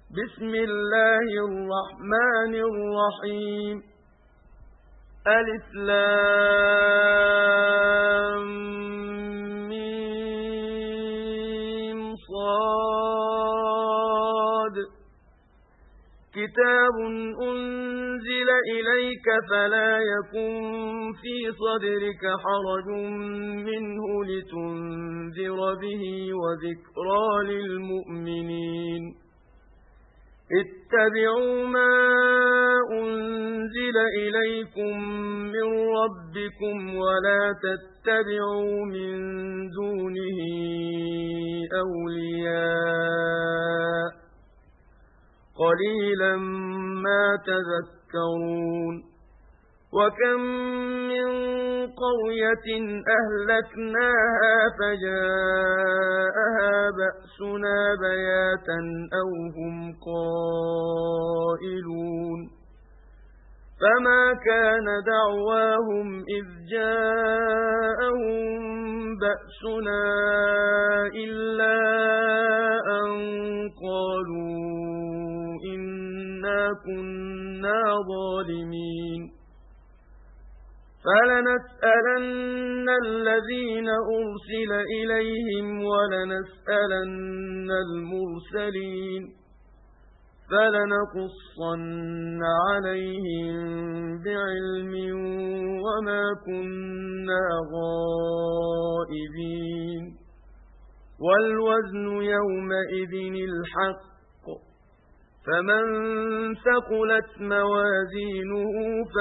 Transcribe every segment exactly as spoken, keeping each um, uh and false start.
بسم الله الرحمن الرحيم ألف لام ميم صاد كتاب أنزل إليك فلا يكن في صدرك حرج منه لتنذر به وذكرى للمؤمنين اتبعوا ما أنزل إليكم من ربكم ولا تتبعوا من دونه أولياء قليلا ما تذكرون وكم من قرية أهلكناها فجاءها بأسنا بياتا أو هم قائلون فما كان دعواهم إذ جاءهم بأسنا إلا أن قالوا إنا كنا ظالمين فلنسألن الذين أرسل إليهم ولنسألن المرسلين فلنقصن عليهم بعلم وما كنا غائبين والوزن يومئذ الحق فمن ثقلت موازينه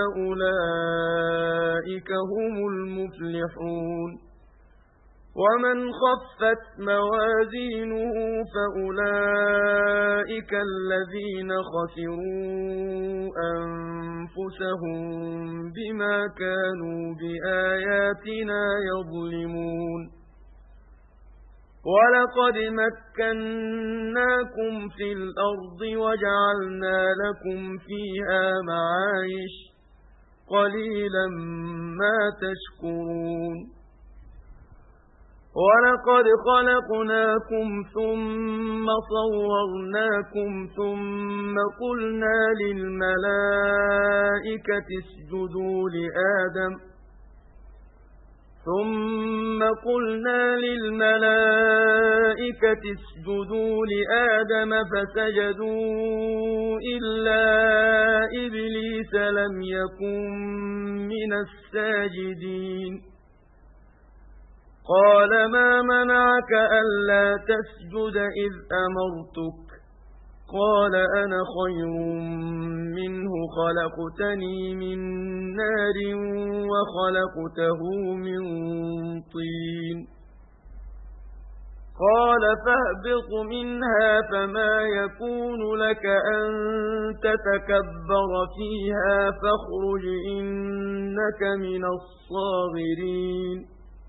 فأولئك هم المفلحون ومن خفت موازينه فأولئك الذين خسروا أنفسهم بما كانوا بآياتنا يظلمون ولقد مكناكم في الأرض وجعلنا لكم فيها معايش قليلا ما تشكرون ولقد خلقناكم ثم صورناكم ثم قلنا للملائكة اسجدوا لآدم ثم قلنا للملائكة اسجدوا لآدم فسجدوا إلا إبليس لم يكن من الساجدين قال ما منعك ألا تسجد إذ أمرتك قال أنا خير منه خلقتني من نار وخلقته من طين قال فاهبط منها فما يكون لك أن تتكبر فيها فاخرج إنك من الصاغرين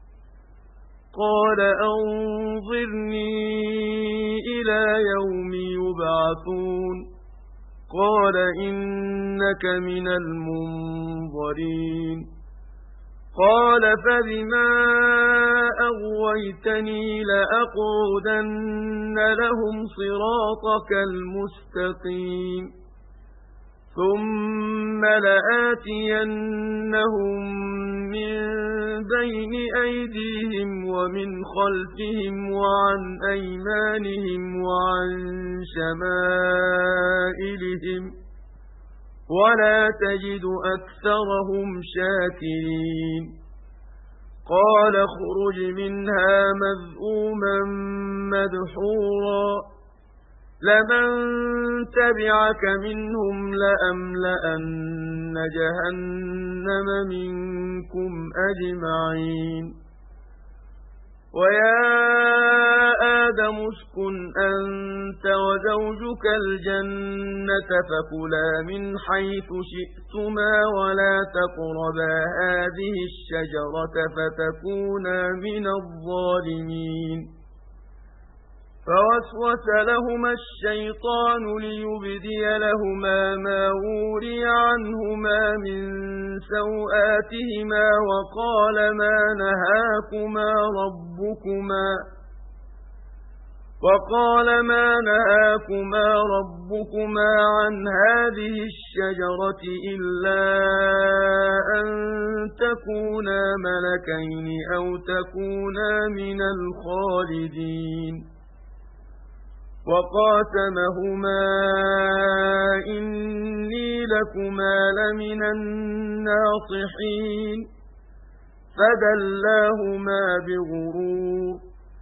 قال أنظرني إلى يوم يبعثون قال إنك من المنظرين قال فبما أغويتني لأقعدن لهم صراطك المستقيم ثم لآتينهم من بين أيديهم ومن خلفهم وعن أيمانهم وعن شمائلهم ولا تجد أكثرهم شاكرين قال اخرج منها مذءوما مدحورا لمن تبعك منهم لأملأن جهنم منكم أجمعين ويا آدم اسكن أنت وزوجك الجنة فكلا من حيث شئتما ولا تقربا هذه الشجرة فتكونا من الظالمين فوسوس لهما الشيطان ليبدي لهما ما وري عنهما من سوآتهما وقال ما نهاكما ربكما وقال ما نهاكما ربكما عن هذه الشجرة إلا أن تكونا ملكين أو تكونا من الخالدين وقاسمهما إني لكما لمن الناصحين فدلاهما بغرور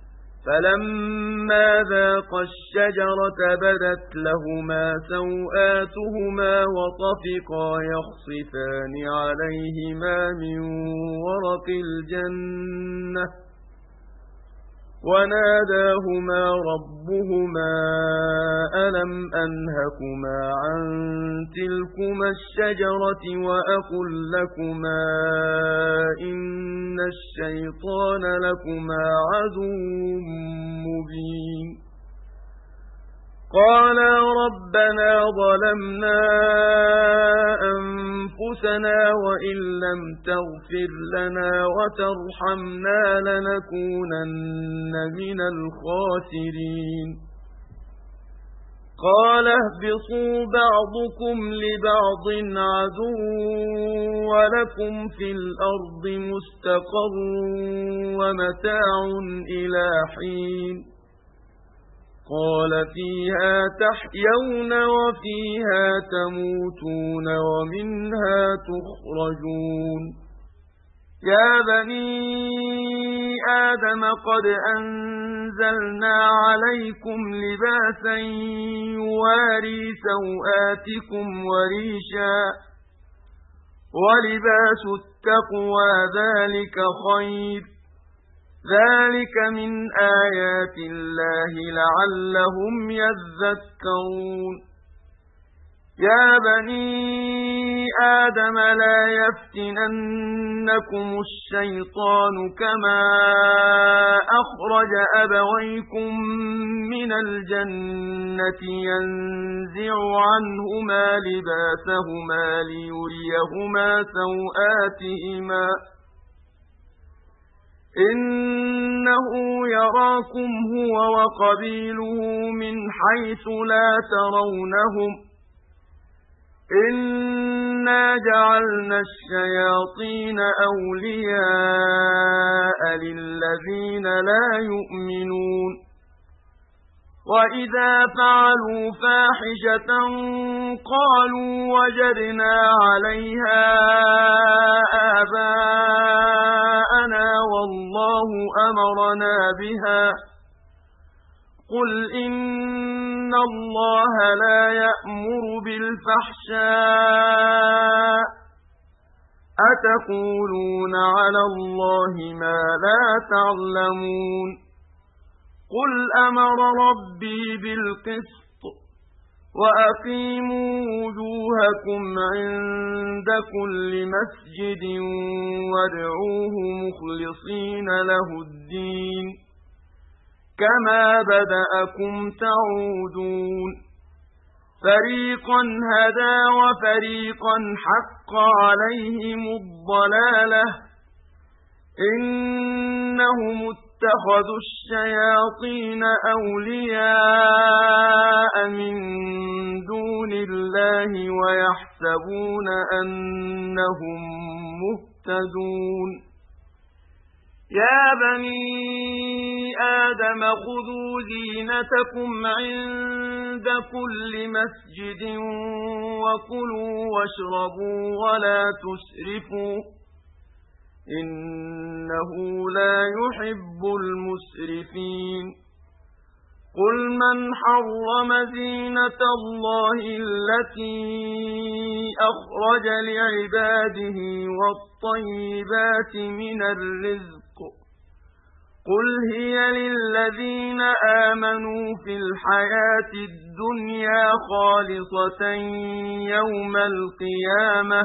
فلما ذاقا الشجرة بدت لهما سوآتهما وطفقا يخصفان عليهما من ورق الجنة وناداهما ربهما ألم أنهكما عن تلكما الشجرة وأقل لكما إن الشيطان لكما عدو مبين قالا ربنا ظلمنا أنفسنا وإن لم تغفر لنا وترحمنا لنكونن من الخاسرين قال اهبطوا بعضكم لبعض عدو ولكم في الأرض مستقر ومتاع إلى حين قال فيها تحيون وفيها تموتون ومنها تخرجون يا بني آدم قد أنزلنا عليكم لباسا يواري سوآتكم وريشا ولباس التقوى ذلك خير ذلك من آيات الله لعلهم يذكرون يا بني آدم لا يفتننكم الشيطان كما أخرج أبويكم من الجنة ينزع عنهما لباسهما ليريهما سوآتهما إنه يراكم هو وقبيله من حيث لا ترونهم إنا جعلنا الشياطين أولياء للذين لا يؤمنون وإذا فعلوا فاحشة قالوا وجدنا عليها آباءنا والله أمرنا بها قل إن الله لا يأمر بالفحشاء أتقولون على الله ما لا تعلمون قل أمر ربي بالقسط وأقيموا وجوهكم عند كل مسجد وادعوه مخلصين له الدين كما بدأكم تعودون فريقا هدى وفريقا حق عليهم الضلالة إنهم اتخذوا الشياطين أولياء من دون الله ويحسبون أنهم مهتدون يا بني آدم خذوا زينتكم عند كل مسجد وكلوا واشربوا ولا تسرفوا إنه لا يحب المسرفين قل من حرم زينة الله التي أخرج لعباده والطيبات من الرزق قل هي للذين آمنوا في الحياة الدنيا خالصة يوم القيامة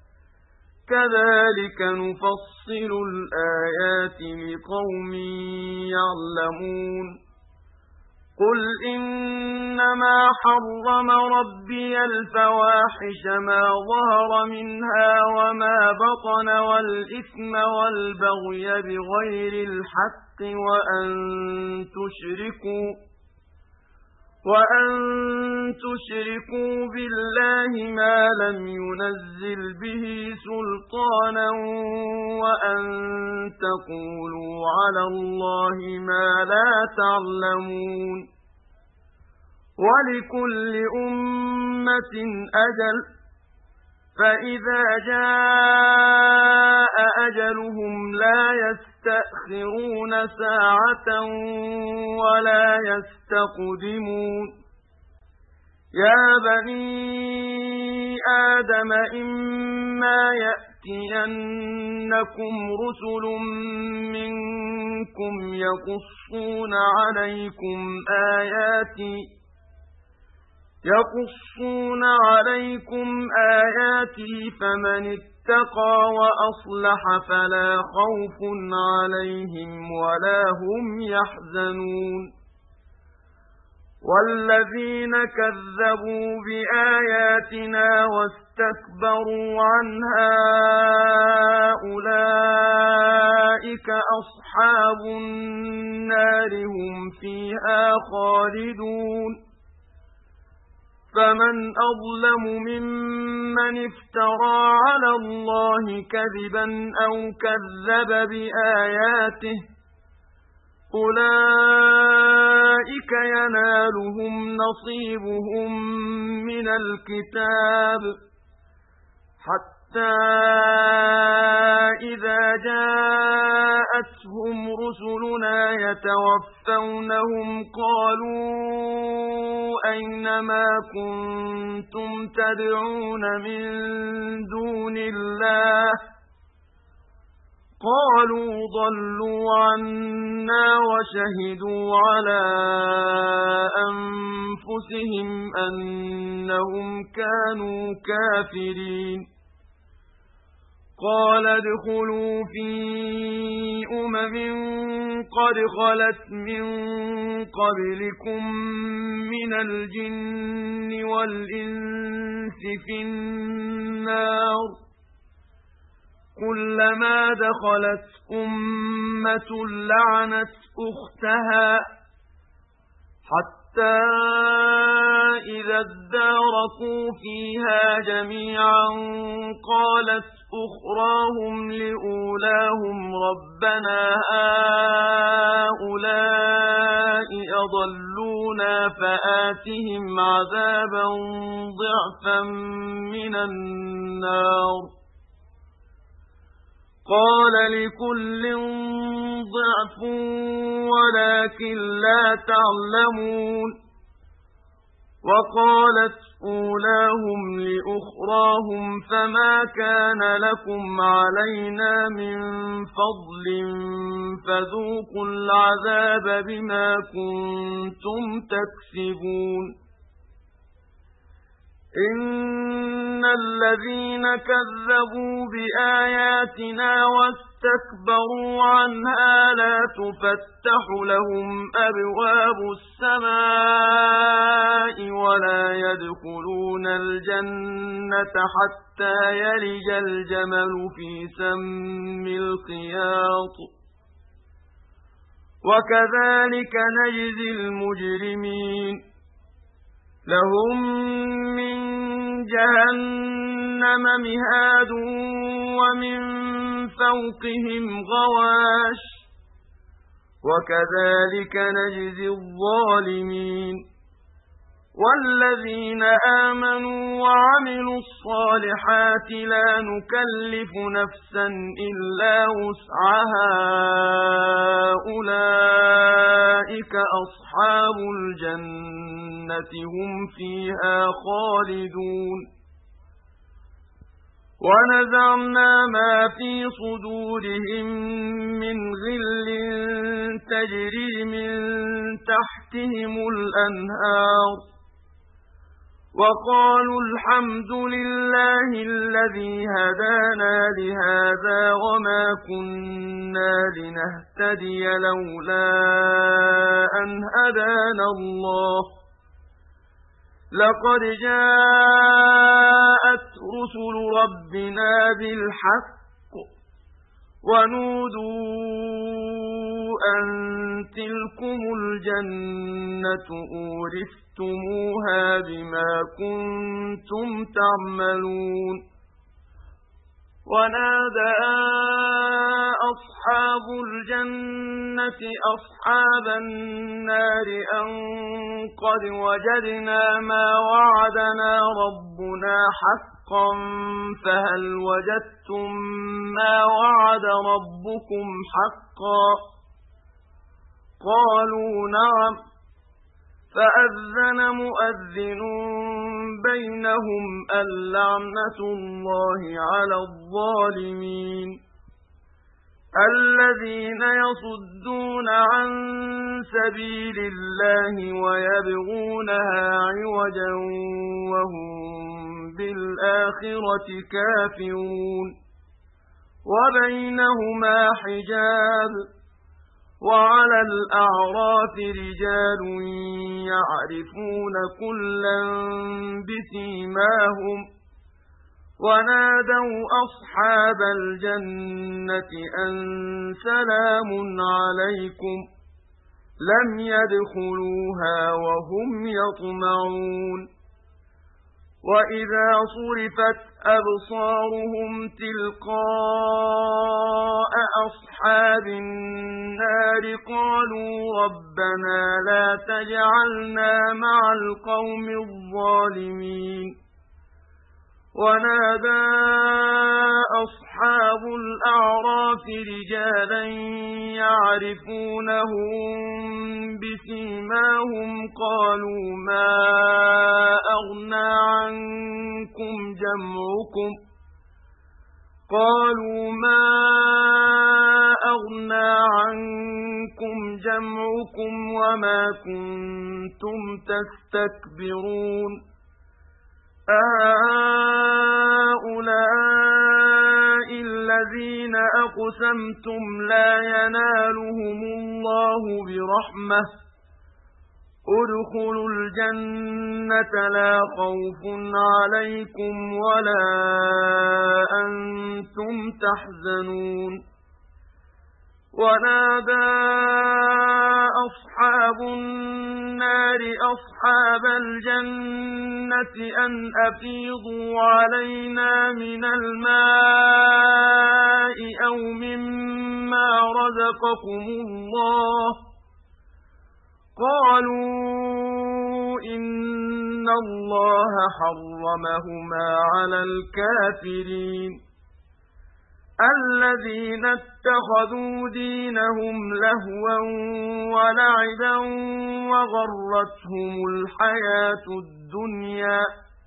كذلك نفصل الآيات لقوم يعلمون قل إنما حرم ربي الفواحش ما ظهر منها وما بطن والإثم والبغي بغير الحق وأن تشركوا وأن تشركوا بالله ما لم ينزل به سلطانا وأن تقولوا على الله ما لا تعلمون ولكل أمة أجل فإذا جاء أجلهم لا يستأخرون ساعة ولا يستقدمون يا بني آدم إما يأتينكم رسل منكم يقصون عليكم آياتي يقصون عليكم آياتي فمن اتقى وأصلح فلا خوف عليهم ولا هم يحزنون والذين كذبوا بآياتنا واستكبروا عنها أولئك أصحاب النار هم فيها خالدون فمن أظلم ممن افترى على الله كذبا أو كذب بآياته أولئك ينالهم نصيبهم من الكتاب حتى إذا جاءتهم رسلنا يتوفونهم قالوا أين ما كنتم تدعون من دون الله قالوا ضلوا عنا وشهدوا على أنفسهم أنهم كانوا كافرين قال ادخلوا في أمم قد خلت من قبلكم من الجن والإنس في النار كلما دخلت أمة لعنت أختها حتى إذا اداركوا فيها جميعا قالت أخراهم لأولاهم ربنا هؤلاء أضلونا فآتهم عذابا ضعفا من النار قال لكل ضعف ولكن لا تعلمون وقالت أولاهم لأخراهم فما كان لكم علينا من فضل فذوقوا العذاب بما كنتم تكسبون إن الذين كذبوا بآياتنا واستكبروا عنها لا تفتح لهم أبواب السماء ولا يدخلون الجنة حتى يلج الجمل في سم الخياط وكذلك نجزي المجرمين لهم من جهنم مهاد ومن فوقهم غواش وكذلك نجزي الظالمين والذين آمنوا وعملوا الصالحات لا نكلف نفسا إلا وسعها أولئك أصحاب الجنة هم فيها خالدون ونزعنا ما في صدورهم من غل تجري من تحتهم الأنهار وقالوا الحمد لله الذي هدانا لهذا وما كنا لنهتدي لولا أن هدانا الله لقد جاءت رسل ربنا بالحق ونودوا أن تلكم الجنة أورثتموها بما كنتم تعملون ونادى أصحاب الجنة أصحاب النار أن قد وجدنا ما وعدنا ربنا حقا فهل وجدتم ما وعد ربكم حقا قالوا نعم فأذن مؤذن بينهم اللعنة الله على الظالمين الذين يصدون عن سبيل الله ويبغونها عوجا وهم بالآخرة كافرون وبينهما حجاب وعلى الأعراف رجال يعرفون كلا بسيماهم ونادوا أصحاب الجنة أن سلام عليكم لم يدخلوها وهم يطمعون وإذا صرفت أبصارهم تلقاء أصحاب النار قالوا ربنا لا تجعلنا مع القوم الظالمين ونادى أصحاب الأعراف رجالا يعرفونهم بسيماهم قالوا ما أغنى عنكم جمعكم قالوا ما أغنى عنكم جمعكم وما كنتم تستكبرون أهؤلاء الذين أقسمتم لا ينالهم الله برحمة ادخلوا الجنة لا خوف عليكم ولا أنتم تحزنون ونادى أصحاب النار أصحاب الجنة أن أفيضوا علينا من الماء أو مما رزقكم الله قالوا إن الله حرمهما على الكافرين الذين اتخذوا دينهم لهوا ولعبا وغرتهم الحياة الدنيا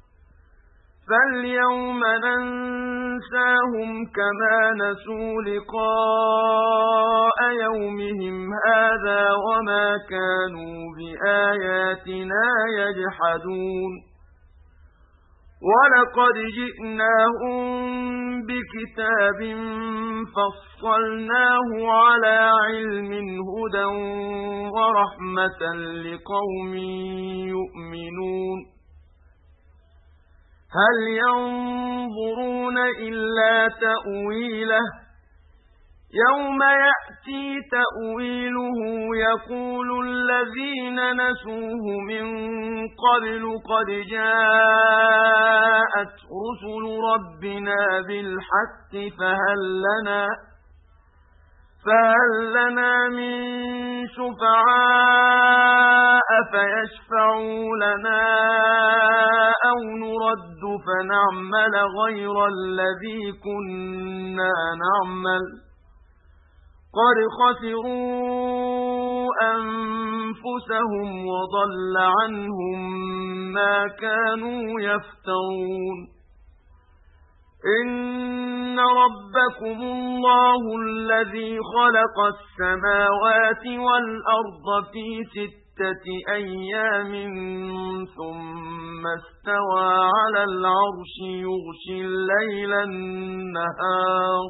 فاليوم ننساهم كما نسوا لقاء يومهم هذا وما كانوا بآياتنا يجحدون ولقد جئناهم بكتاب فصلناه على علم هدى ورحمة لقوم يؤمنون هل ينظرون إلا تأويله يوم يأتي تأويله يقول الذين نسوه من قبل قد جاءت رسل ربنا بالحق فهل لنا فهل لنا من شفعاء فيشفعوا لنا أو نرد فنعمل غير الذي كنا نعمل قد خسروا أنفسهم وضل عنهم ما كانوا يفترون إن ربكم الله الذي خلق السماوات والأرض في ستة أيام ثم استوى على العرش يغشي الليل النهار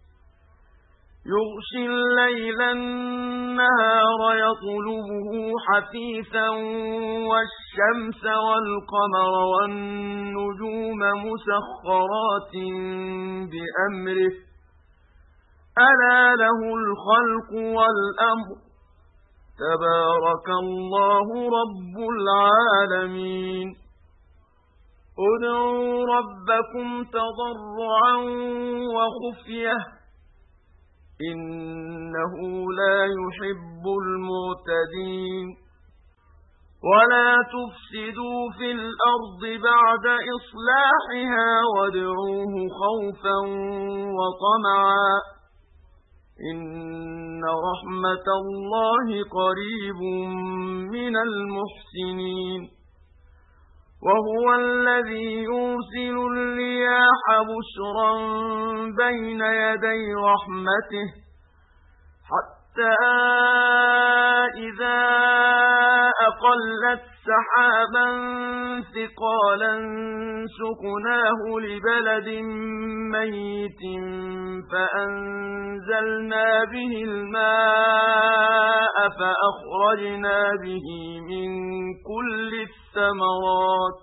يغشي الليل النهار يطلبه حثيثا والشمس والقمر والنجوم مسخرات بأمره ألا له الخلق والأمر تبارك الله رب العالمين ادعوا ربكم تضرعا وخفية إنه لا يحب المعتدين ولا تفسدوا في الأرض بعد إصلاحها وادعوه خوفا وطمعا إن رحمة الله قريب من المحسنين وهو الذي يرسل الرياح بشرا بين يدي رحمته حتى إذا أقلت سحابا ثقالا سقناه لبلد ميت فأنزلنا به الماء فأخرجنا به من كل الثمرات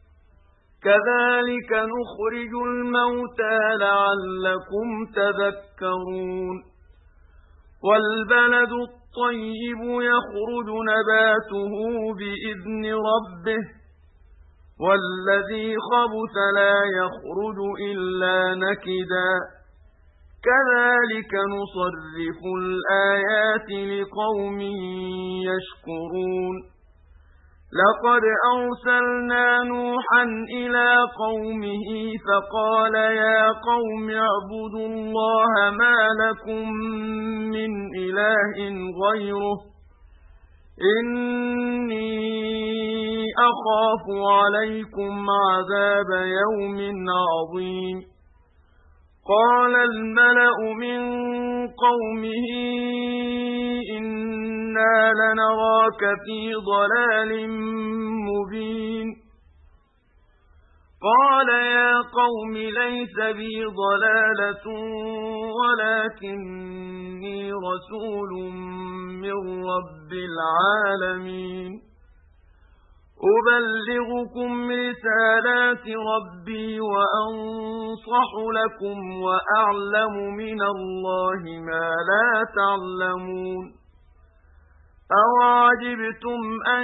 كذلك نخرج الموتى لعلكم تذكرون والبلد الطيب يخرج نباته بإذن ربه والذي خبث لا يخرج إلا نكدا كذلك نصرف الآيات لقوم يشكرون لقد أرسلنا نوحا إلى قومه فقال يا قوم اعبدوا الله ما لكم من إله غيره إني أخاف عليكم عذاب يوم عظيم قال الملأ من قومه إنا لنراك في ضلال مبين قال يا قوم ليس بي ضلالة ولكني رسول من رب العالمين أبلغكم رسالات ربي وأنصح لكم وأعلم من الله ما لا تعلمون أوعجبتم أن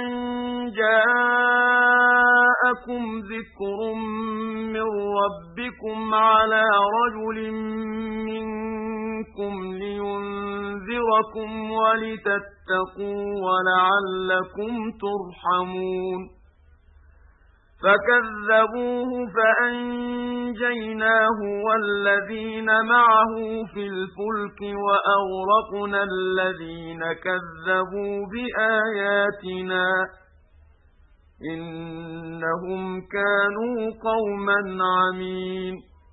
جاءكم ذكر من ربكم على رجل منكم لينذركم ولتتقوا ولعلكم ترحمون فكذبوه فأنجيناه والذين معه في الفلك وأغرقنا الذين كذبوا بآياتنا إنهم كانوا قوما عمين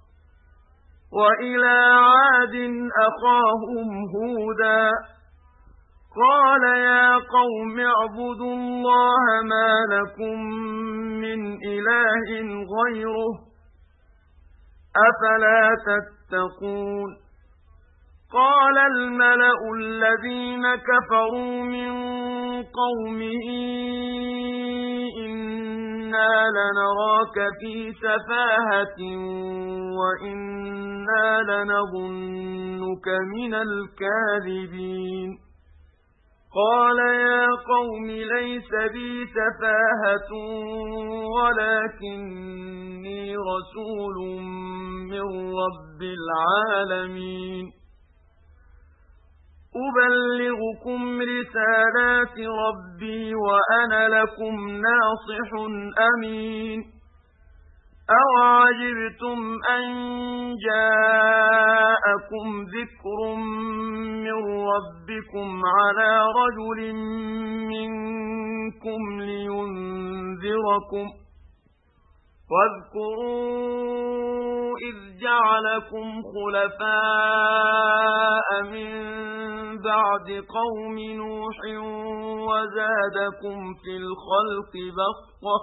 وإلى عاد أخاهم هودا قال يا قوم اعبدوا الله ما لكم من إله غيره أفلا تتقون قال الملأ الذين كفروا من قومه إنا لنراك في سفاهة وإنا لنظنك من الكاذبين قال يا قوم ليس بي سفاهة ولكني رسول من رب العالمين أبلغكم رسالات ربي وأنا لكم ناصح أمين أوعجبتم أن جاءكم ذكر من ربكم على رجل منكم لينذركم واذكروا إذ جعلكم خلفاء من بعد قوم نوح وزادكم في الخلق بسطة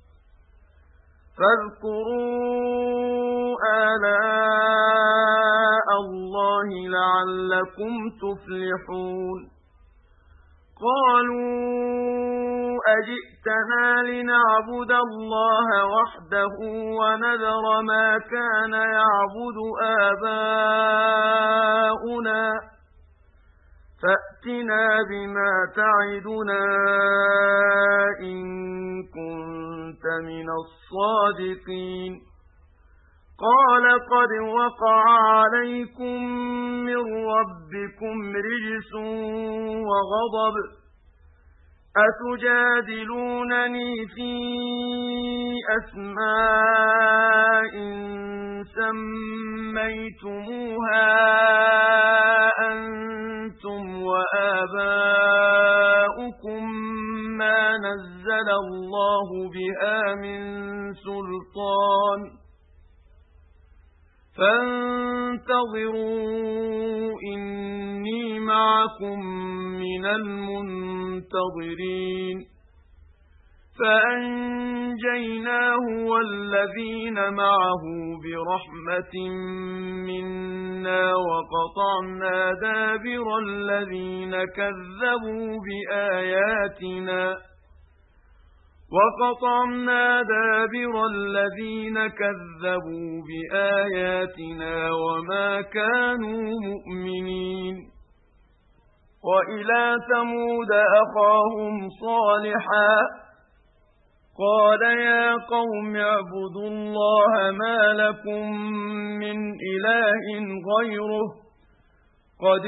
فاذكروا آلاء الله لعلكم تفلحون قالوا أجئتنا لنعبد الله وحده ونذر ما كان يعبد آباؤنا فأتنا بما تعدنا إن كنت من الصادقين قال قد وقع عليكم من ربكم رجس وغضب أتجادلونني في أسماء سميتموها أنتم وآباؤكم ما نزل الله بها من سلطان فانتظروا إني معكم من المنتظرين فأنجيناه والذين معه برحمة منا وقطعنا دابر الذين كذبوا بآياتنا وقطعنا دابر الذين كذبوا بآياتنا وما كانوا مؤمنين وإلى ثمود أخاهم صالحا قال يا قوم اعبدوا الله ما لكم من إله غيره قد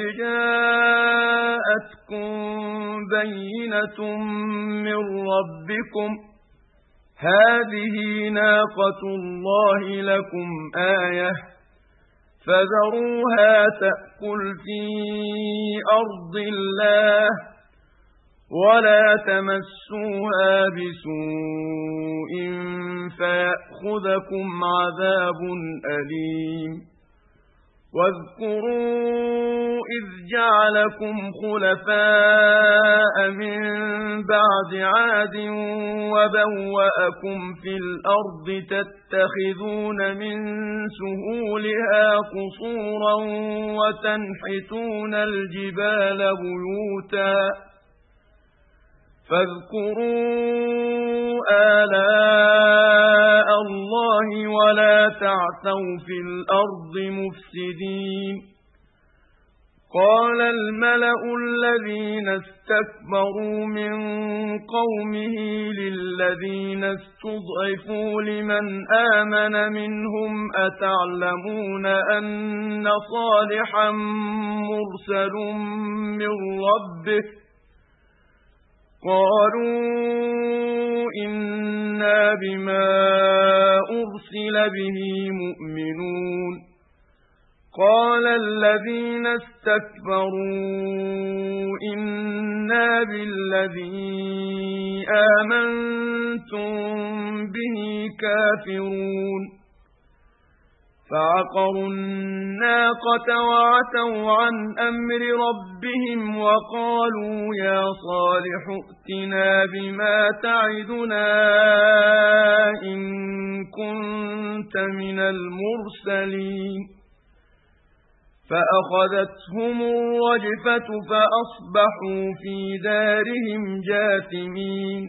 جاءتكم بينة من ربكم هذه ناقة الله لكم آية فذروها تأكل في أرض الله ولا تمسوها بسوء فيأخذكم عذاب أليم واذكروا إذ جعلكم خلفاء من بعد عاد وبوأكم في الأرض تتخذون من سهولها قصورا وتنحتون الجبال بيوتا فاذكروا آلاء الله ولا تعثوا في الأرض مفسدين قال الملأ الذين استكبروا من قومه للذين استضعفوا لمن آمن منهم أتعلمون أن صالحا مرسل من ربه قالوا إنا بما أرسل به مؤمنون قال الذين استكبروا إنا بالذي آمنتم به كافرون فعقروا الناقة وعتوا عن أمر ربهم وقالوا يا صالح ائتنا بما تعدنا إن كنت من المرسلين فأخذتهم الرجفة فأصبحوا في دارهم جاثمين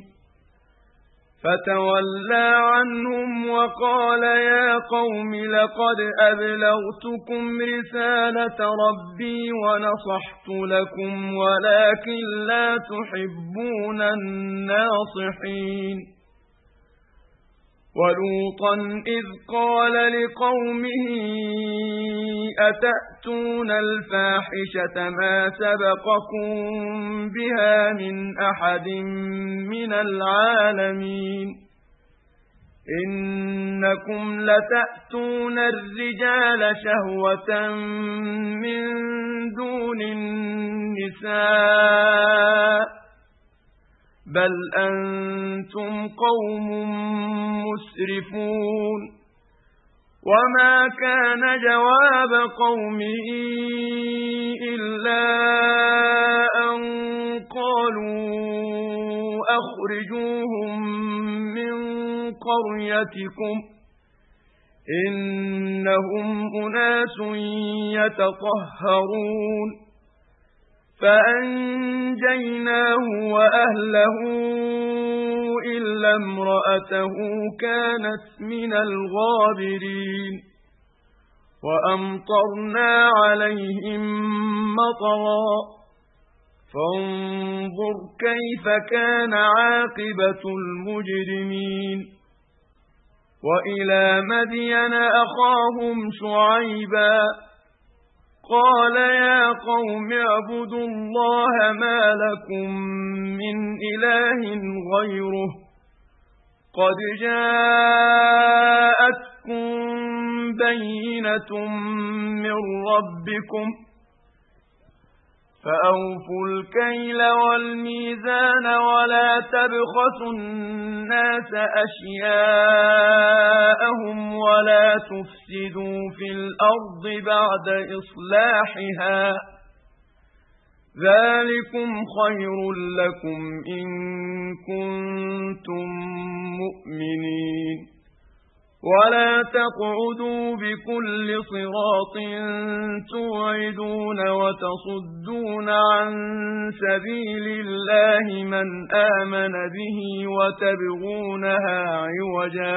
فتولى عنهم وقال يا قوم لقد أبلغتكم رسالة ربي ونصحت لكم ولكن لا تحبون الناصحين ولوطا إذ قال لقومه أتأتون الفاحشة ما سبقكم بها من أحد من العالمين إنكم لتأتون الرجال شهوة من دون النساء بل أنتم قوم مسرفون وما كان جواب قومه إلا أن قالوا أخرجوهم من قريتكم إنهم أناس يتطهرون فأنجيناه وأهله إلا امرأته كانت من الغابرين وأمطرنا عليهم مطرا فانظر كيف كان عاقبة المجرمين وإلى مدين أخاهم شعيبا قال يا قوم اعبدوا الله ما لكم من إله غيره قد جاءتكم بينة من ربكم فأوفوا الكيل والميزان ولا تبخسوا الناس أشياءهم ولا تفسدوا في الأرض بعد إصلاحها ذلكم خير لكم إن كنتم مؤمنين ولا تقعدوا بكل صراط توعدون وتصدون عن سبيل الله من آمن به وتبغونها عوجا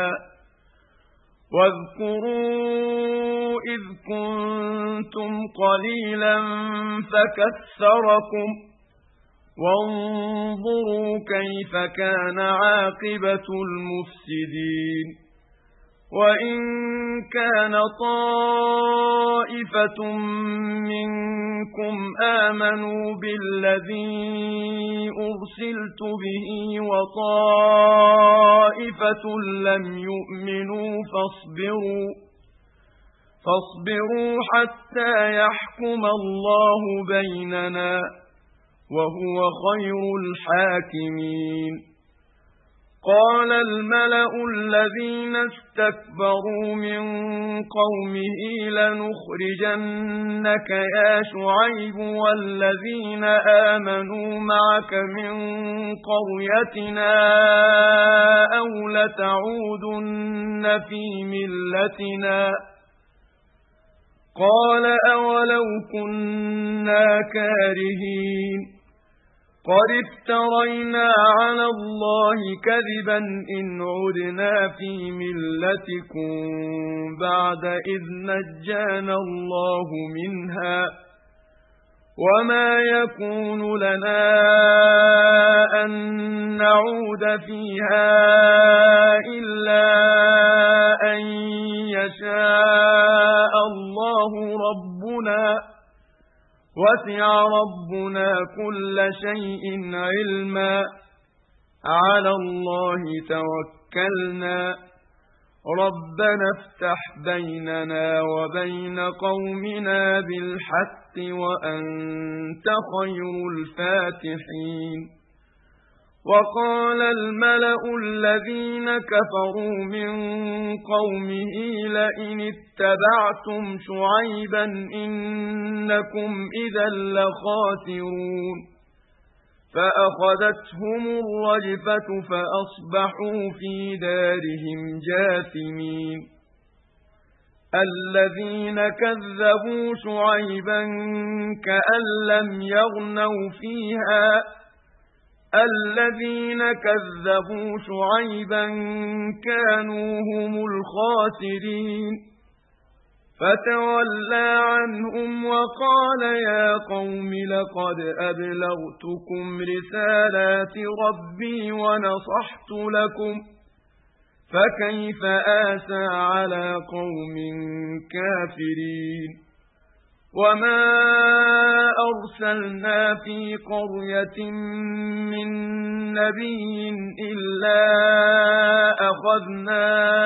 واذكروا إذ كنتم قليلا فكثركم وانظروا كيف كان عاقبة المفسدين وإن كان طائفة منكم آمنوا بالذي أرسلت به وطائفة لم يؤمنوا فاصبروا فاصبروا حتى يحكم الله بيننا وهو خير الحاكمين قال الملأ الذين استكبروا من قومه لنخرجنك يا شعيب والذين آمنوا معك من قريتنا أو لتعودن في ملتنا قال أولو كنا كارهين قد افترينا على الله كذبا إن عدنا في ملتكم بعد إذ نجانا الله منها وما يكون لنا أن نعود فيها إلا أن يشاء الله ربنا وسع ربنا كل شيء علما على الله توكلنا ربنا افتح بيننا وبين قومنا بالحق وأنت خير الفاتحين وقال الملأ الذين كفروا من قومه لئن اتبعتم شعيبا إنكم إذا لخاسرون فأخذتهم الرجفة فأصبحوا في دارهم جاثمين الذين كذبوا شعيبا كأن لم يغنوا فيها الذين كذبوا شعيبا كانوا هم الخاسرين فتولى عنهم وقال يا قوم لقد أبلغتكم رسالات ربي ونصحت لكم فكيف آسى على قوم كافرين وما أرسلنا في قرية من نبي إلا أخذنا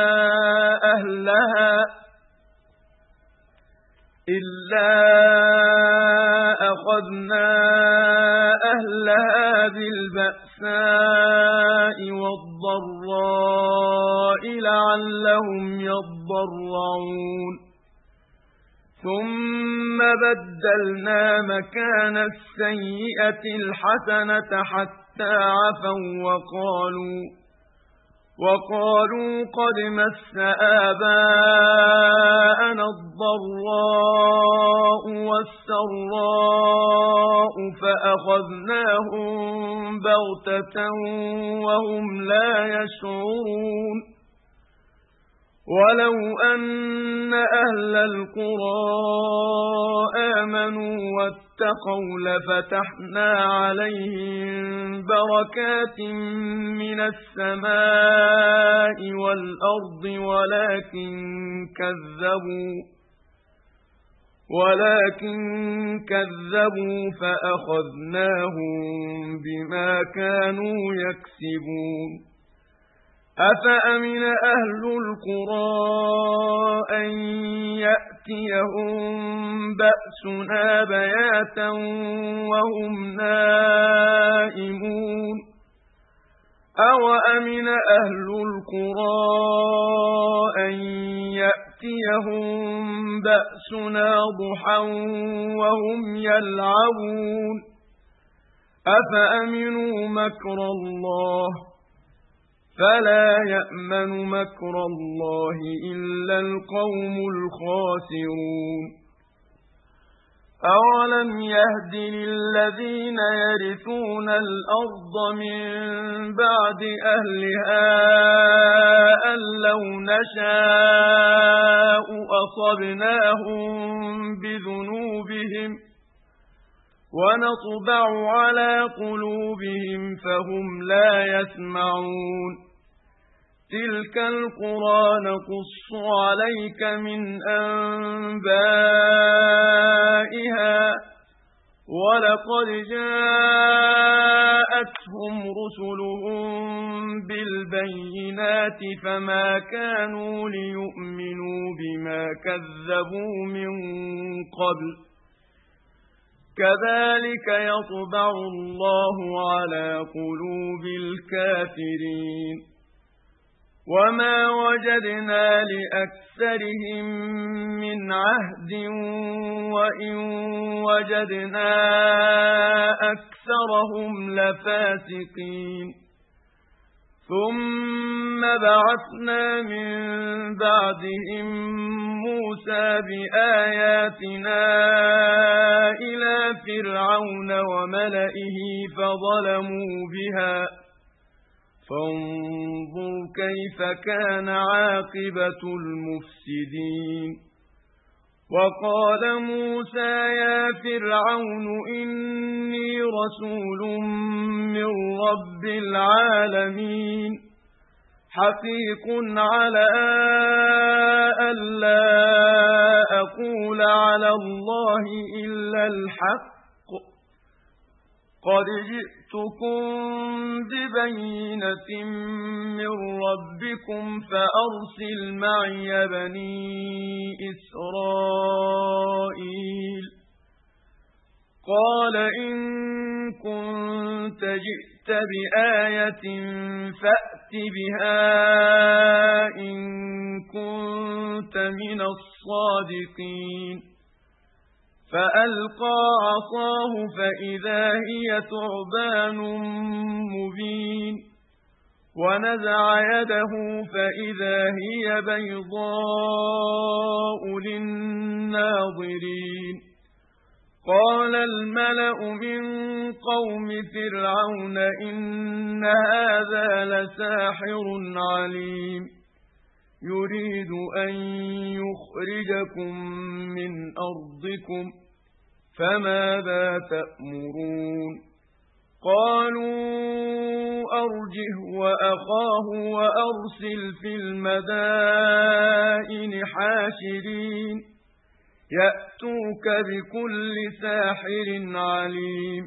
أهلها إلا أخذنا أهلها بالبأساء والضراء لعلهم يضرعون ثم بدلنا مكان السيئة الحسنة حتى عفوا وقالوا وقالوا قد مس آباءنا الضراء والسراء فأخذناهم بغتة وهم لا يشعرون ولو أن أهل القرى آمنوا واتقوا لفتحنا عليهم بركات من السماء والأرض ولكن كذبوا ولكن كذبوا فأخذناهم بما كانوا يكسبون أفأمن أهل القرى أن يأتيهم بأسنا بياتا وهم نائمون أوأمن أهل القرى أن يأتيهم بأسنا ضحى وهم يلعبون أفأمنوا مكر الله فلا يأمن مكر الله إلا القوم الخاسرون أولم يهد للذين يرثون الأرض من بعد أهلها أن لو نشاء أصبناهم بذنوبهم ونطبع على قلوبهم فهم لا يسمعون تلك القرى نقص عليك من أنبائها ولقد جاءتهم رسلهم بالبينات فما كانوا ليؤمنوا بما كذبوا من قبل كذلك يطبع الله على قلوب الكافرين وما وجدنا لأكثرهم من عهد وإن وجدنا أكثرهم لفاسقين ثم بعثنا من بعدهم موسى بآياتنا إلى فرعون وملئه فظلموا بها فانظر كيف كان عاقبة المفسدين وقال موسى يا فرعون إني رسول من رب العالمين حقيق على ألا أقول على الله إلا الحق قد جئتكم ببينة من ربكم فأرسل معي بني إسرائيل قال إن كنت جئت بآية فأت بها إن كنت من الصادقين فألقى عصاه فإذا هي ثعبان مبين ونزع يده فإذا هي بيضاء للناظرين قال الملأ من قوم فرعون إن هذا لساحر عليم يريد أن يخرجكم من أرضكم فماذا تأمرون قالوا أرجه وأخاه وأرسل في المدائن حاشرين يأتوك بكل ساحر عليم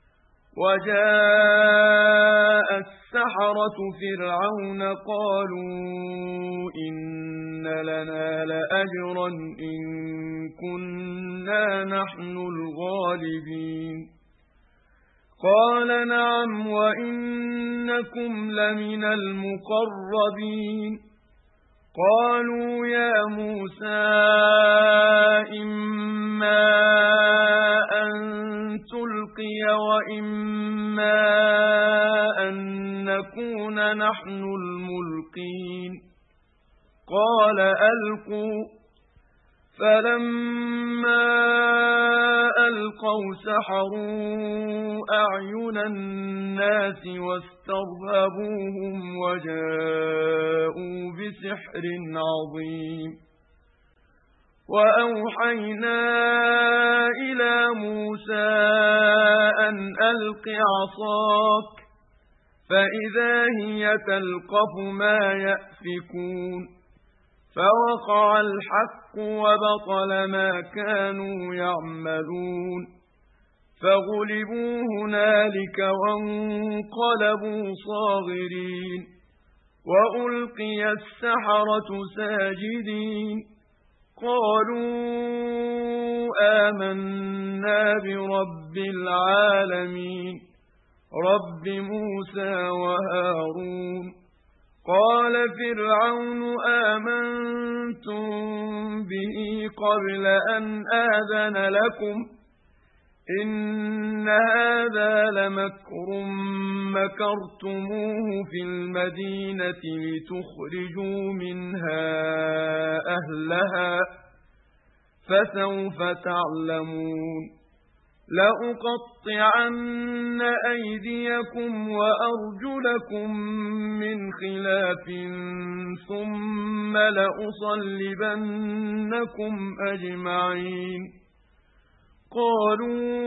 وجاء السحرة فرعون قالوا إن لنا لأجرا إن كنا نحن الغالبين قال نعم وإنكم لمن المقربين قالوا يا موسى إما أن تلقي نُلْقِيَ وَإِمَّا أَن نَّكُونَ نَحْنُ الْمُلْقِينَ قَالَ أَلْقُوا فَلَمَّا أَلْقَوْا سَحَرُوا أَعْيُنَ النَّاسِ وَاسْتَرْهَبُوهُمْ وَجَاءُوا بِسِحْرٍ عَظِيمٍ وَأَوْحَيْنَا إِلَى مُوسَىٰ أَنْ أَلْقِ عَصَاكَ فَإِذَا هِيَ تَلْقَفُ مَا يَأْفِكُونَ فَوَقَعَ الْحَقُّ وَبَطَلَ مَا كَانُوا يَعْمَلُونَ فَغُلِبُوا هُنَالِكَ وَانقَلَبُوا صَاغِرِينَ وَأُلْقِيَ السَّحَرَةُ سَاجِدِينَ قَالُوا آمَنَّا بِرَبِّ الْعَالَمِينَ رَبِّ مُوسَىٰ وَهَارُونَ قَالَ فِرْعَوْنُ آمَنتُم بِهِ قَبْلَ أَنْ آذَنَ لَكُمْ إِنَّ هَٰذَا لَمَكْرٌ مَّكَرْتُمُوهُ فِي الْمَدِينَةِ لِتُخْرِجُوا مِنْهَا أَهْلَهَا فَسَوْفَ تَعْلَمُونَ لَأُقَطِّعَنَّ أَيْدِيَكُمْ وَأَرْجُلَكُم مِّنْ خِلَافٍ ثُمَّ لَأُصَلِّبَنَّكُمْ أَجْمَعِينَ قَالُوا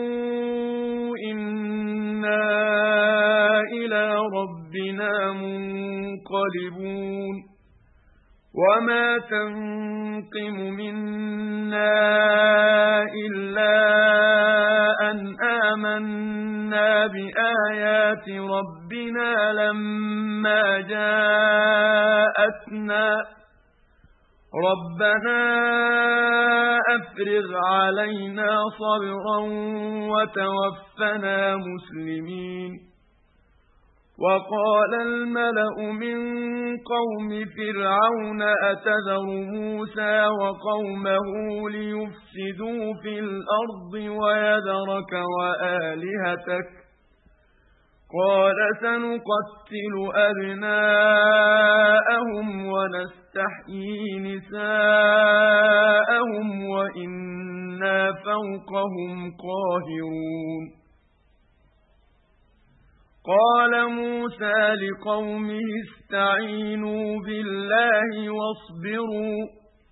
إِنَّا إِلَىٰ رَبِّنَا مُنقَلِبُونَ وَمَا تَنقِمُ مِنَّا إِلَّا أَنْ آمَنَّا بِآيَاتِ رَبِّنَا لَمَّا جَاءَتْنَا رَبَّنَا أَفْرِغْ عَلَيْنَا صَبْرًا وَتَوَفَّنَا مُسْلِمِينَ وَقَالَ الْمَلَأُ مِن قَوْمِ فِرْعَوْنَ أَتَذَرُ مُوسَىٰ وَقَوْمَهُ لِيُفْسِدُوا فِي الْأَرْضِ وَيَذَرَكَ وَآلِهَتَكَ قَالَ سَنُقَتِّلُ أَبْنَاءَهُمْ وَنَسْتَحْيِي نِسَاءَهُمْ وَإِنَّا فَوْقَهُمْ قَاهِرُونَ قَالَ مُوسَىٰ لِقَوْمِهِ اسْتَعِينُوا بِاللَّهِ وَاصْبِرُوا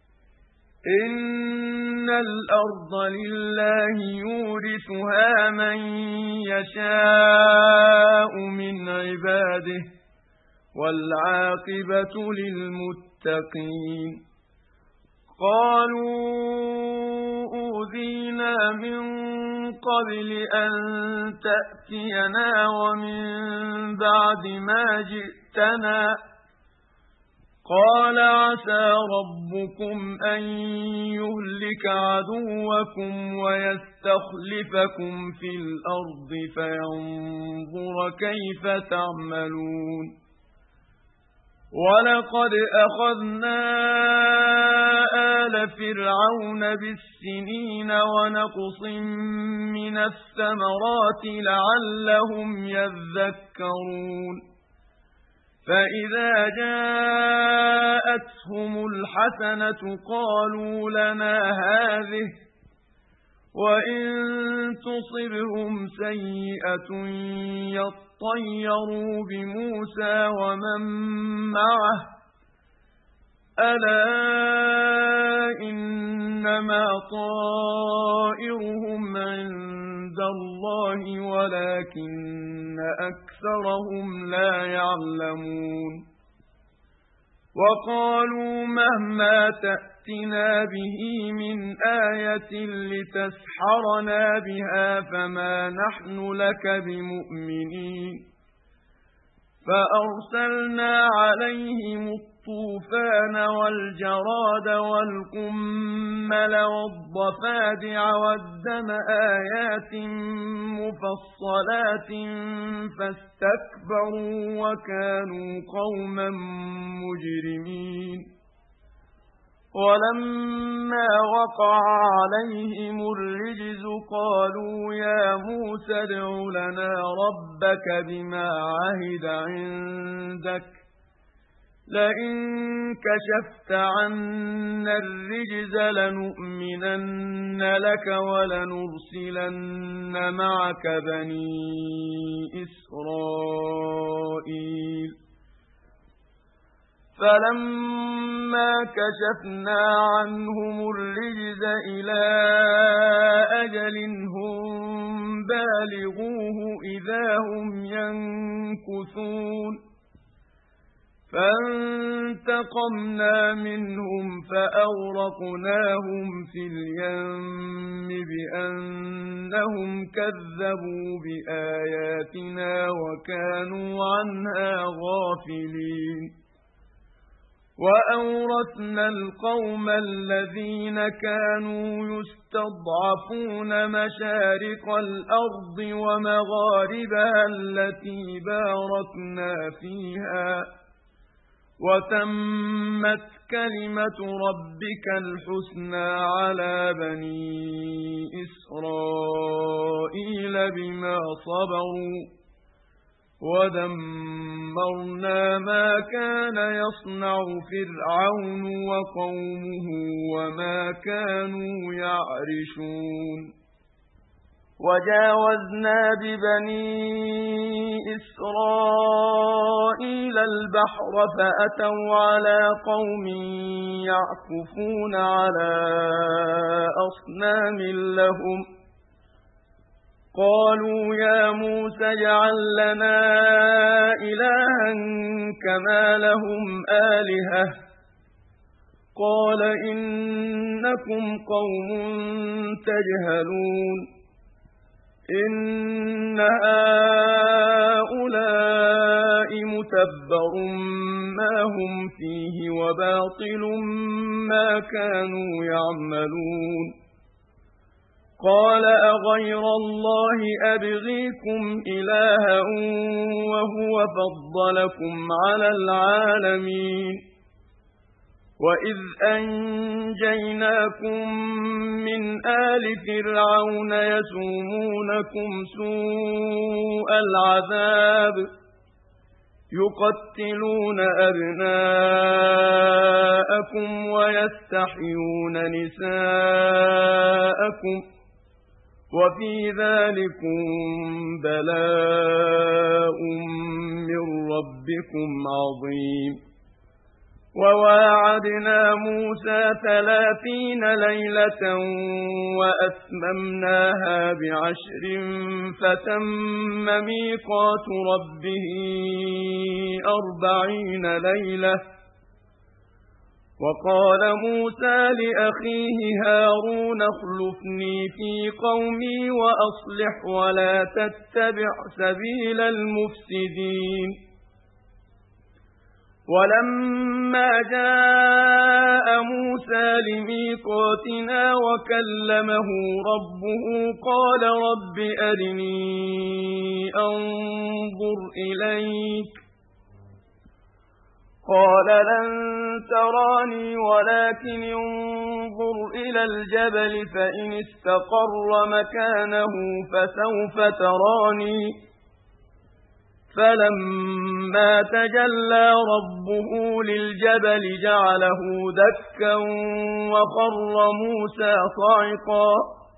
إِنَّ الْأَرْضَ لِلَّهِ يُورِثُهَا مَن يَشَاءُ مِنْ عِبَادِهِ وَالْعَاقِبَةُ لِلْمُتَّقِينَ قَالُوا أُوذِينَا مِن قَبْلِ أَن تَأْتِيَنَا وَمِن بَعْدِ مَا جِئْتَنَا قَالَ عَسَىٰ رَبُّكُمْ أَن يُهْلِكَ عَدُوَّكُمْ وَيَسْتَخْلِفَكُمْ فِي الْأَرْضِ فَيَنظُرَ كَيْفَ تَعْمَلُونَ وَلَقَدْ أَخَذْنَا آلَ فِرْعَوْنَ بِالسِّنِينَ وَنَقْصٍ مِّنَ الثَّمَرَاتِ لَعَلَّهُمْ يَذَّكَّرُونَ فَإِذَا جَاءَتْهُمُ الْحَسَنَةُ قَالُوا لَنَا هَٰذِهِ وَإِن تُصِبْهُمْ سَيِّئَةٌ يَطَّيَّرُوا بِمُوسَىٰ وَمَن مَّعَهُ أَلَا إِنَّمَا طَائِرُهُمْ عِندَ اللَّهِ وَلَٰكِنَّ أَكْثَرَهُمْ لَا يَعْلَمُونَ وَقَالُوا مَهْمَا تَأْتِنَا بِهِ مِنْ آيَةٍ لِتَسْحَرَنَا بِهَا فَمَا نَحْنُ لَكَ بِمُؤْمِنِينَ فَأَرْسَلْنَا عَلَيْهِمُ الطُّوفَانَ وَالْجَرَادَ وَالْقُمَّلَ وَالضَّفَادِعَ وَالدَّمَ آيَاتٍ مُفَصَّلَاتٍ فَاسْتَكْبَرُوا وَكَانُوا قَوْمًا مُجْرِمِينَ ولما وقع عليهم الرجز قالوا يا موسى ادع لنا ربك بما عهد عندك لئن كشفت عنا الرجز لنؤمنن لك ولنرسلن معك بني إسرائيل فلما كشفنا عنهم الرجز إلى أجل هم بالغوه إذا هم ينكثون فانتقمنا منهم فأغرقناهم في اليم بأنهم كذبوا بآياتنا وكانوا عنها غافلين وأورثنا القوم الذين كانوا يستضعفون مشارق الأرض ومغاربها التي باركنا فيها وتمت كلمة ربك الحسنى على بني إسرائيل بما صبروا ودمرنا ما كان يصنع فرعون وقومه وما كانوا يعرشون وجاوزنا ببني إسرائيل البحر فأتوا على قوم يعكفون على أصنام لهم قالوا يا موسى اجعل لنا إلها كما لهم آلهة قال إنكم قوم تجهلون إن هؤلاء متبر ما هم فيه وباطل ما كانوا يعملون قال أغير الله أبغيكم إلها وهو فضلكم على العالمين وإذ أنجيناكم من آل فرعون يسومونكم سوء العذاب يقتلون أبناءكم ويستحيون نساءكم وفي ذلكم بلاء من ربكم عظيم وواعدنا موسى ثلاثين ليلة وأتممناها بعشر فتم ميقات ربه أربعين ليلة وقال موسى لأخيه هارون اخلفني في قومي وأصلح ولا تتبع سبيل المفسدين ولما جاء موسى لميقاتنا وكلمه ربه قال رب أرني أنظر إليك قال لن تراني ولكن انظر إلى الجبل فإن استقر مكانه فسوف تراني فلما تجلى ربه للجبل جعله دكا وخر موسى صعقا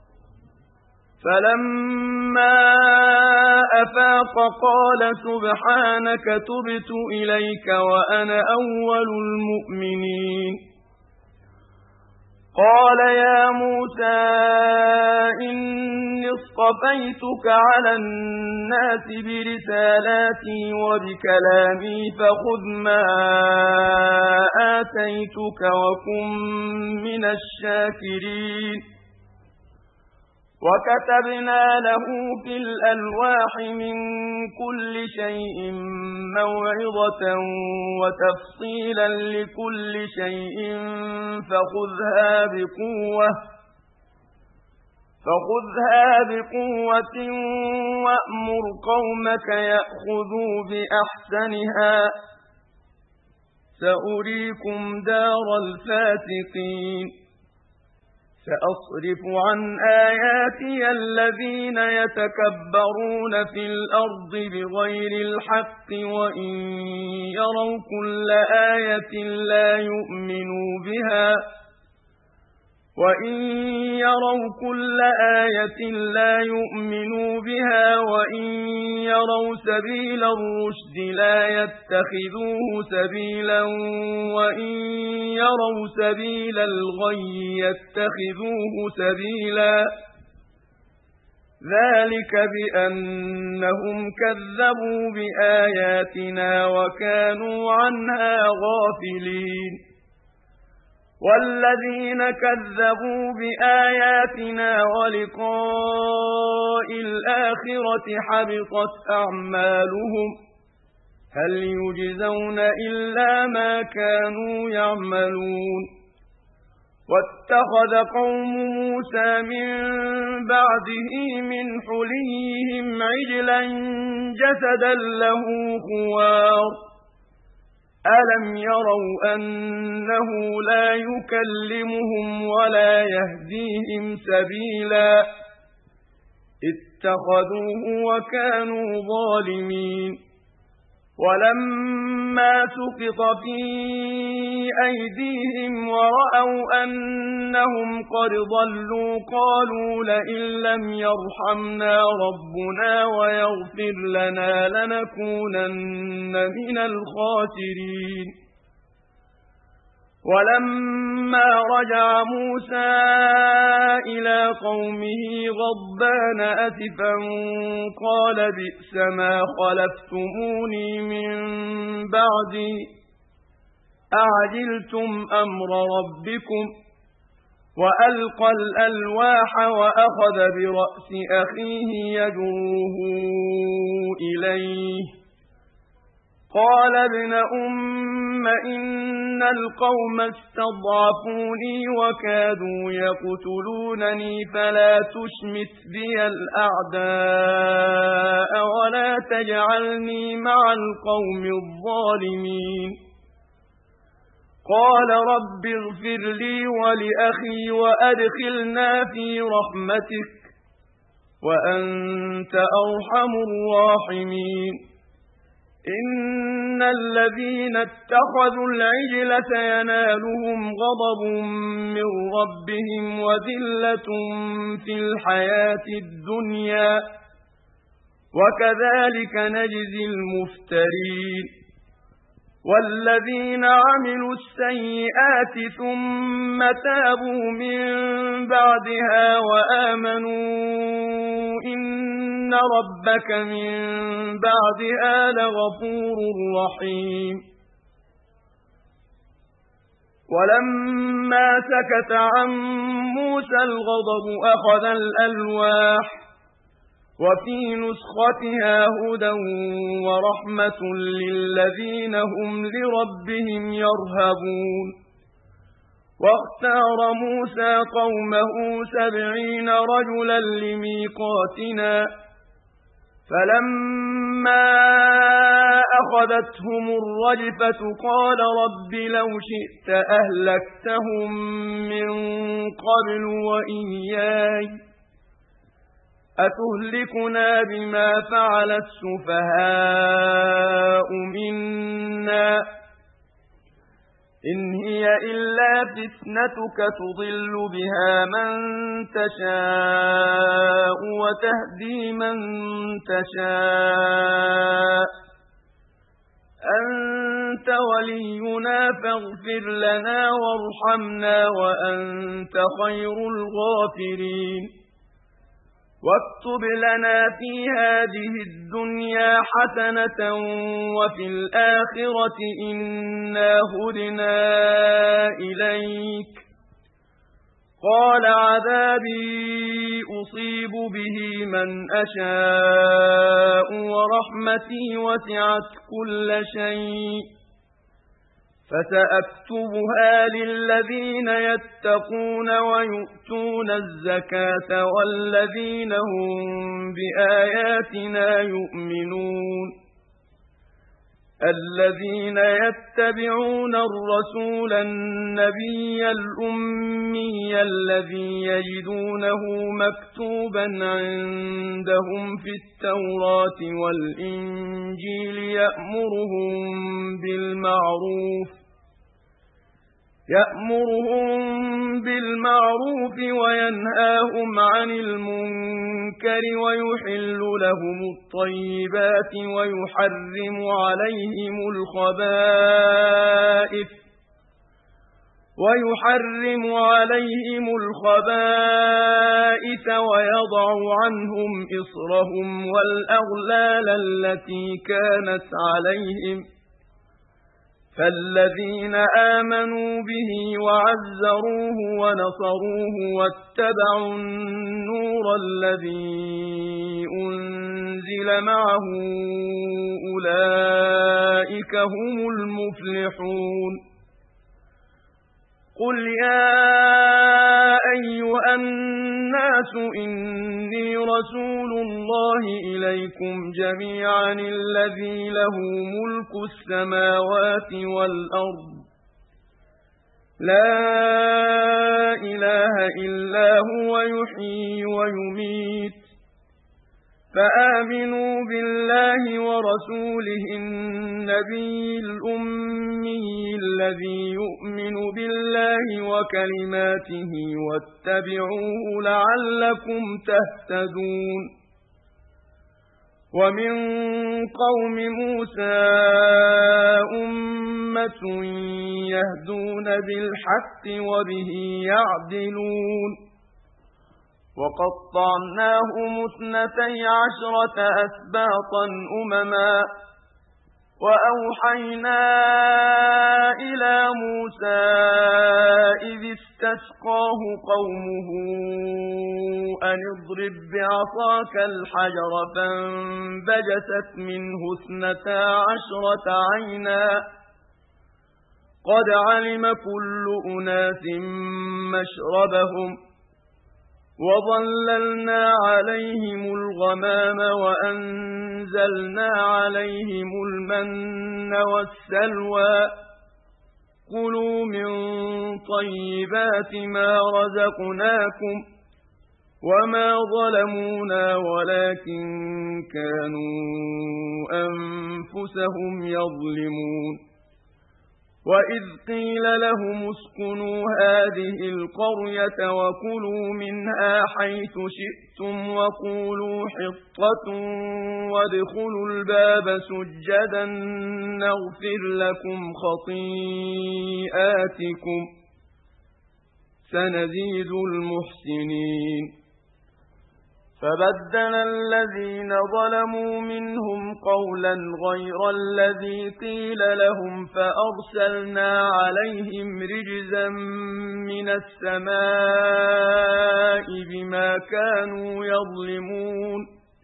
فلما أفاق قال سبحانك تبت إليك وأنا أول المؤمنين قال يا موسى إني اصطفيتك على الناس برسالاتي وبكلامي فخذ ما آتيتك وكن من الشاكرين وكتبنا له في الألواح من كل شيء موعظة وتفصيلا لكل شيء فخذها بقوة فخذها بقوة وأمر قومك يأخذوا بأحسنها سأريكم دار الفاسقين سأصرف عن آياتي الذين يتكبرون في الأرض بغير الحق وإن يروا كل آية لا يؤمنوا بها وإن يروا كل آية لا يؤمنوا بها وإن يروا سبيل الرشد لا يتخذوه سبيلا وإن يروا سبيل الغي يتخذوه سبيلا ذلك بأنهم كذبوا بآياتنا وكانوا عنها غافلين والذين كذبوا بآياتنا ولقاء الآخرة حبطت أعمالهم هل يجزون إلا ما كانوا يعملون واتخذ قوم موسى من بعده من حليهم عجلا جسدا له خوار ألم يروا أنه لا يكلمهم ولا يهديهم سبيلا اتخذوه وكانوا ظالمين ولما سقط في أيديهم ورأوا أنهم قد ضلوا قالوا لئن لم يرحمنا ربنا ويغفر لنا لنكونن من الخاسرين ولما رجع موسى إلى قومه غضبان أسفا قال بئس ما خلفتموني من بعدي أعجلتم أمر ربكم وألقى الألواح وأخذ برأس أخيه يجره إليه قال ابن أم إن القوم استضعفوني وكادوا يقتلونني فلا تشمت بي الأعداء ولا تجعلني مع القوم الظالمين قال رب اغفر لي ولأخي وأدخلنا في رحمتك وأنت أرحم الراحمين إن الذين اتخذوا العجل سينالهم غضب من ربهم وذلة في الحياة الدنيا وكذلك نجزي المفترين والذين عملوا السيئات ثم تابوا من بعدها وآمنوا إن ربك من بعدها لغفور رحيم ولما سكت عن موسى الغضب أخذ الألواح وفي نسختها هدى ورحمة للذين هم لربهم يرهبون واختار موسى قومه سبعين رجلا لميقاتنا فلما أخذتهم الرجفة قال رب لو شئت أهلكتهم من قبل وإياي أتهلكنا بما فعل السفهاء منا إن هي إلا فتنتك تضل بها من تشاء وتهدي من تشاء أنت ولينا فاغفر لنا وارحمنا وأنت خير الغافرين واكتب لنا في هذه الدنيا حسنة وفي الآخرة إنا هدنا إليك قال عذابي أصيب به من أشاء ورحمتي وسعت كل شيء فسأكتبها للذين يتقون ويؤتون الزكاة والذين هم بآياتنا يؤمنون الذين يتبعون الرسول النبي الأمي الذي يجدونه مكتوبا عندهم في التوراة والإنجيل يأمرهم بالمعروف يأمرهم بالمعروف وينهاهم عن المنكر ويحل لهم الطيبات ويحرم عليهم الخبائث ويحرم عليهم الخبائث ويضع عنهم إصرهم والأغلال التي كانت عليهم فالذين آمنوا به وعزروه ونصروه واتبعوا النور الذي أنزل معه أولئك هم المفلحون قل يا أيها الناس إني رسول الله إليكم جميعا الذي له ملك السماوات والأرض لا إله إلا هو يحيي ويميت فآمنوا بالله ورسوله النبي الأمي الذي يؤمن بالله وكلماته واتبعوه لعلكم تهتدون ومن قوم موسى أمة يهدون بالحق وبه يعدلون وقطعناهم اثنتي عشرة أسباطا أمما وأوحينا إلى موسى إذ استسقاه قومه أن اضرب بعصاك الحجر فانبجست منه اثنتا عشرة عينا قد علم كل أناس مشربهم وظللنا عليهم الغمام وأنزلنا عليهم المن والسلوى كلوا من طيبات ما رزقناكم وما ظلمونا ولكن كانوا أنفسهم يظلمون وإذ قيل لهم اسكنوا هذه القرية وكلوا منها حيث شئتم وقولوا حطة وادخلوا الباب سجدا نغفر لكم خطيئاتكم سنزيد المحسنين فبدل الذين ظلموا منهم قولا غير الذي قيل لهم فأرسلنا عليهم رجزا من السماء بما كانوا يظلمون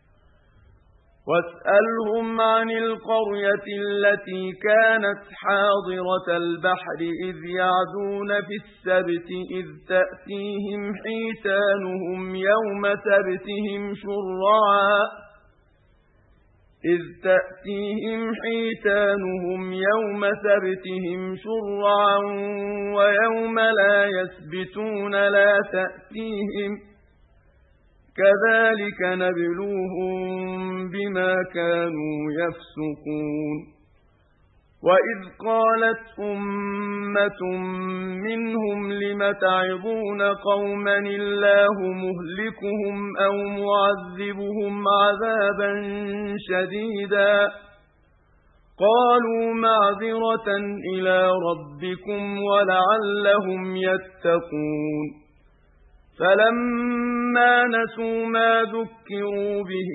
واسألهم عن القرية التي كانت حاضرة البحر إذ يعدون في السبت إذ تأتيهم حيتانهم يوم سبتهم شرعا إذ تأتيهم حيتانهم يوم سبتهم شرعا ويوم لا يسبتون لا تأتيهم كذلك نبلوهم بما كانوا يفسقون وإذ قالت أمة منهم لم تعظون قوما الله مهلكهم أو معذبهم عذابا شديدا قالوا معذرة إلى ربكم ولعلهم يتقون فلما نسوا ما ذكروا به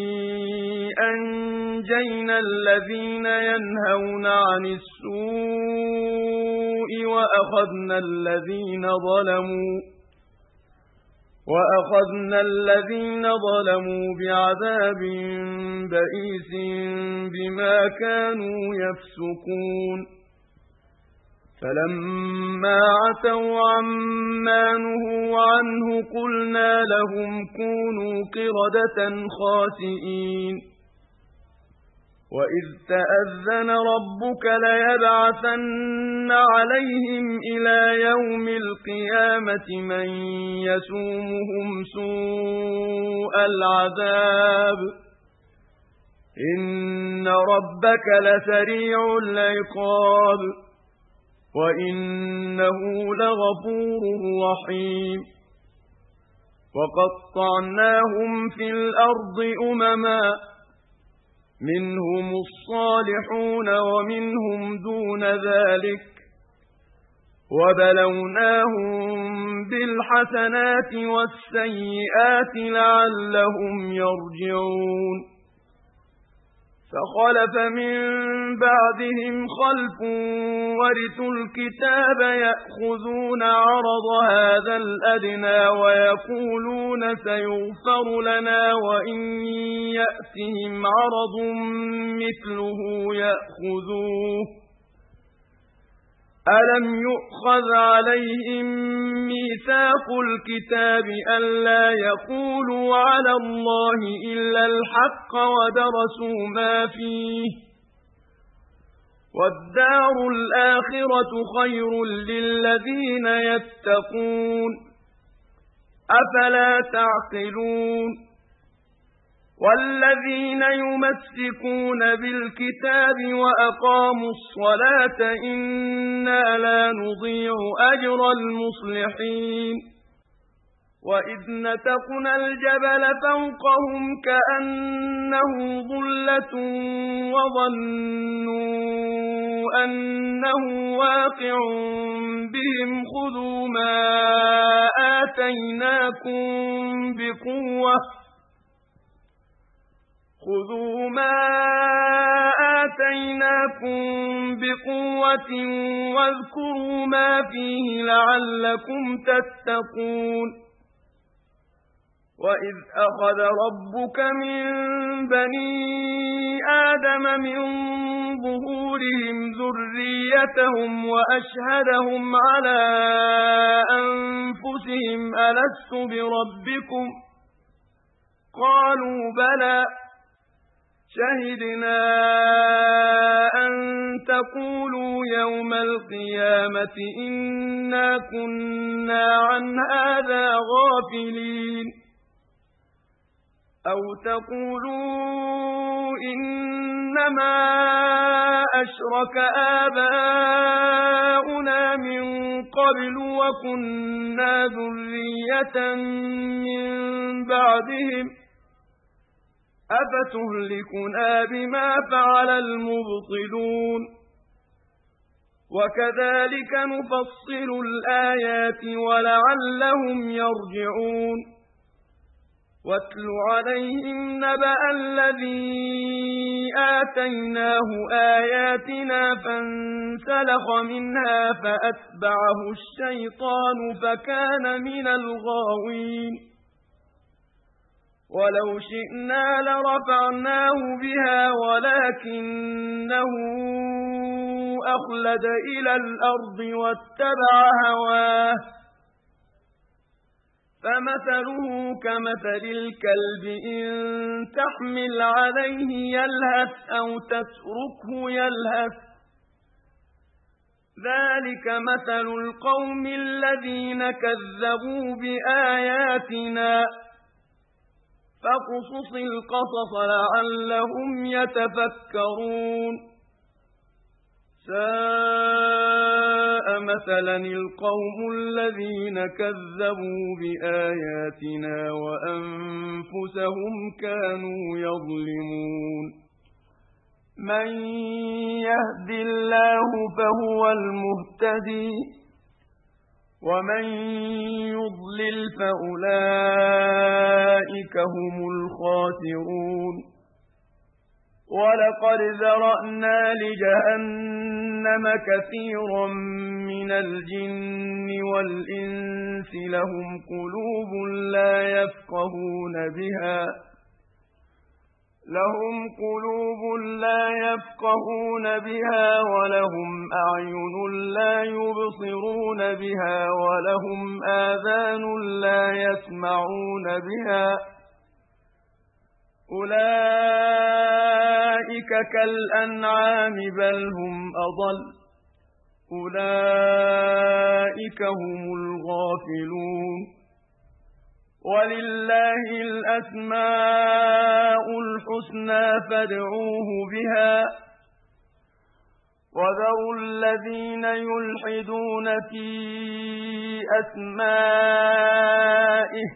أنجينا الذين ينهون عن السوء وأخذنا الذين ظلموا وأخذنا الذين ظلموا بعذاب بئيس بما كانوا يفسقون فلما عتوا عما نهوا عنه قلنا لهم كونوا قردة خاسئين وَإِذْ تَأَذَّنَ رَبُّكَ لَيَبْعَثَنَّ عَلَيْهِمْ إِلَى يَوْمِ الْقِيَامَةِ مَن يَسُومُهُمْ سُوءَ الْعَذَابِ إِنَّ رَبَّكَ لَسَرِيعُ الْعِقَابِ وَإِنَّهُ لَغَفُورٌ رَّحِيمٌ وَقَطَّعْنَاهُمْ فِي الْأَرْضِ أُمَمًا مِنْهُمُ الصَّالِحُونَ وَمِنْهُمْ دُونَ ذَلِكَ وَبَلَوْنَاهُمْ بِالْحَسَنَاتِ وَالسَّيِّئَاتِ لَعَلَّهُمْ يَرْجِعُونَ فَخَلَفَ مِن بَعْدِهِمْ خَلْفٌ وَرِثُوا الْكِتَابَ يَأْخُذُونَ عَرَضَ هَذَا الْأَدْنَىٰ وَيَقُولُونَ سَيُغْفَرُ لَنَا وَإِن يَأْتِهِمْ عَرَضٌ مِّثْلُهُ يَأْخُذُوهُ أَلَمْ يُؤْخَذْ عَلَيْهِم مِّيثَاقُ الْكِتَابِ أَلَّا يَقُولُوا عَلَى اللَّهِ إِلَّا الْحَقَّ وَدَرَسُوا مَا فِيهِ وَالدَّارُ الْآخِرَةُ خَيْرٌ لِّلَّذِينَ يَتَّقُونَ أَفَلَا تَعْقِلُونَ وَالَّذِينَ يُمَسِّكُونَ بِالْكِتَابِ وَأَقَامُوا الصَّلَاةَ إِنَّا لَا نُضِيعُ أَجْرَ الْمُصْلِحِينَ وَإِذْ نَتَقْنَا الْجَبَلَ فَوْقَهُمْ كَأَنَّهُ ظُلَّةٌ وَظَنُّوا أَنَّهُ واقع بِهِمْ خُذُوا مَا آتَيْنَاكُمْ بِقُوَّةٍ خُذُوا مَا آتَيْنَاكُمْ بِقُوَّةٍ وَاذْكُرُوا مَا فِيهِ لَعَلَّكُمْ تَتَّقُونَ وَإِذْ أَخَذَ رَبُّكَ مِن بَنِي آدَمَ مِن ظُهُورِهِمْ ذُرِّيَّتَهُمْ وَأَشْهَدَهُمْ عَلَىٰ أَنفُسِهِمْ أَلَسْتُ بِرَبِّكُمْ ۖ قَالُوا بَلَىٰ شَهِدْنَا أَن تَقُولُوا يَوْمَ الْقِيَامَةِ إِنَّا كُنَّا عَنْ هَٰذَا غَافِلِينَ أَوْ تَقُولُوا إِنَّمَا أَشْرَكَ آبَاؤُنَا مِن قَبْلُ وَكُنَّا ذُرِّيَّةً مِّن بَعْدِهِمْ أَفَتُهْلِكُنَا بِمَا فَعَلَ الْمُبْطِلُونَ وَكَذَلِكَ نُفَصِّلُ الْآيَاتِ وَلَعَلَّهُمْ يَرْجِعُونَ وَاتْلُ عَلَيْهِمْ نَبَأَ الَّذِي آتَيْنَاهُ آيَاتِنَا فَانسَلَخَ مِنْهَا فَأَتْبَعَهُ الشَّيْطَانُ فَكَانَ مِنَ الْغَاوِينَ وَلَوْ شِئْنَا لَرَفَعْنَاهُ بِهَا وَلَكِنَّهُ أَخْلَدَ إِلَى الْأَرْضِ وَاتَّبَعَ هَوَاهُ فَمَثَلُهُ كَمَثَلِ الْكَلْبِ إِن تَحْمِلْ عَلَيْهِ يَلْهَثْ أَوْ تَتْرُكْهُ يَلْهَث ذَلِكَ مَثَلُ الْقَوْمِ الَّذِينَ كَذَّبُوا بِآيَاتِنَا فَاقْصُصِ الْقَصَصَ لَعَلَّهُمْ يَتَفَكَّرُونَ سَاءَ مَثَلًا الْقَوْمُ الَّذِينَ كَذَّبُوا بِآيَاتِنَا وَأَنفُسَهُمْ كَانُوا يَظْلِمُونَ مَن يَهْدِ اللَّهُ فَهُوَ الْمُهْتَدِي وَمَن يُضْلِلْ فَأُولَٰئِكَ هُمُ الْخَاسِرُونَ وَلَقَدْ ذَرَأْنَا لِجَهَنَّمَ كَثِيرًا مِّنَ الْجِنِّ وَالْإِنسِ لَهُمْ قُلُوبٌ لَّا يَفْقَهُونَ بِهَا لهم قلوب لا يفقهون بها ولهم أعين لا يبصرون بها ولهم آذان لا يسمعون بها أولئك كالأنعام بل هم أضل أولئك هم الغافلون ولله الأسماء الحسنى فادعوه بها وذروا الذين يلحدون في أسمائه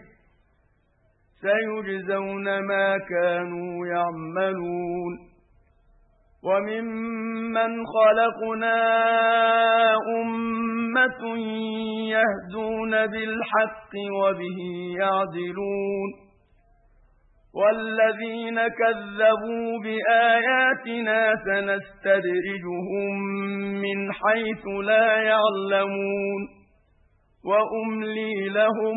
سيجزون ما كانوا يعملون وممن خلقنا أمة يهدون بالحق وبه يعدلون والذين كذبوا بآياتنا سنستدرجهم من حيث لا يعلمون وأملي لهم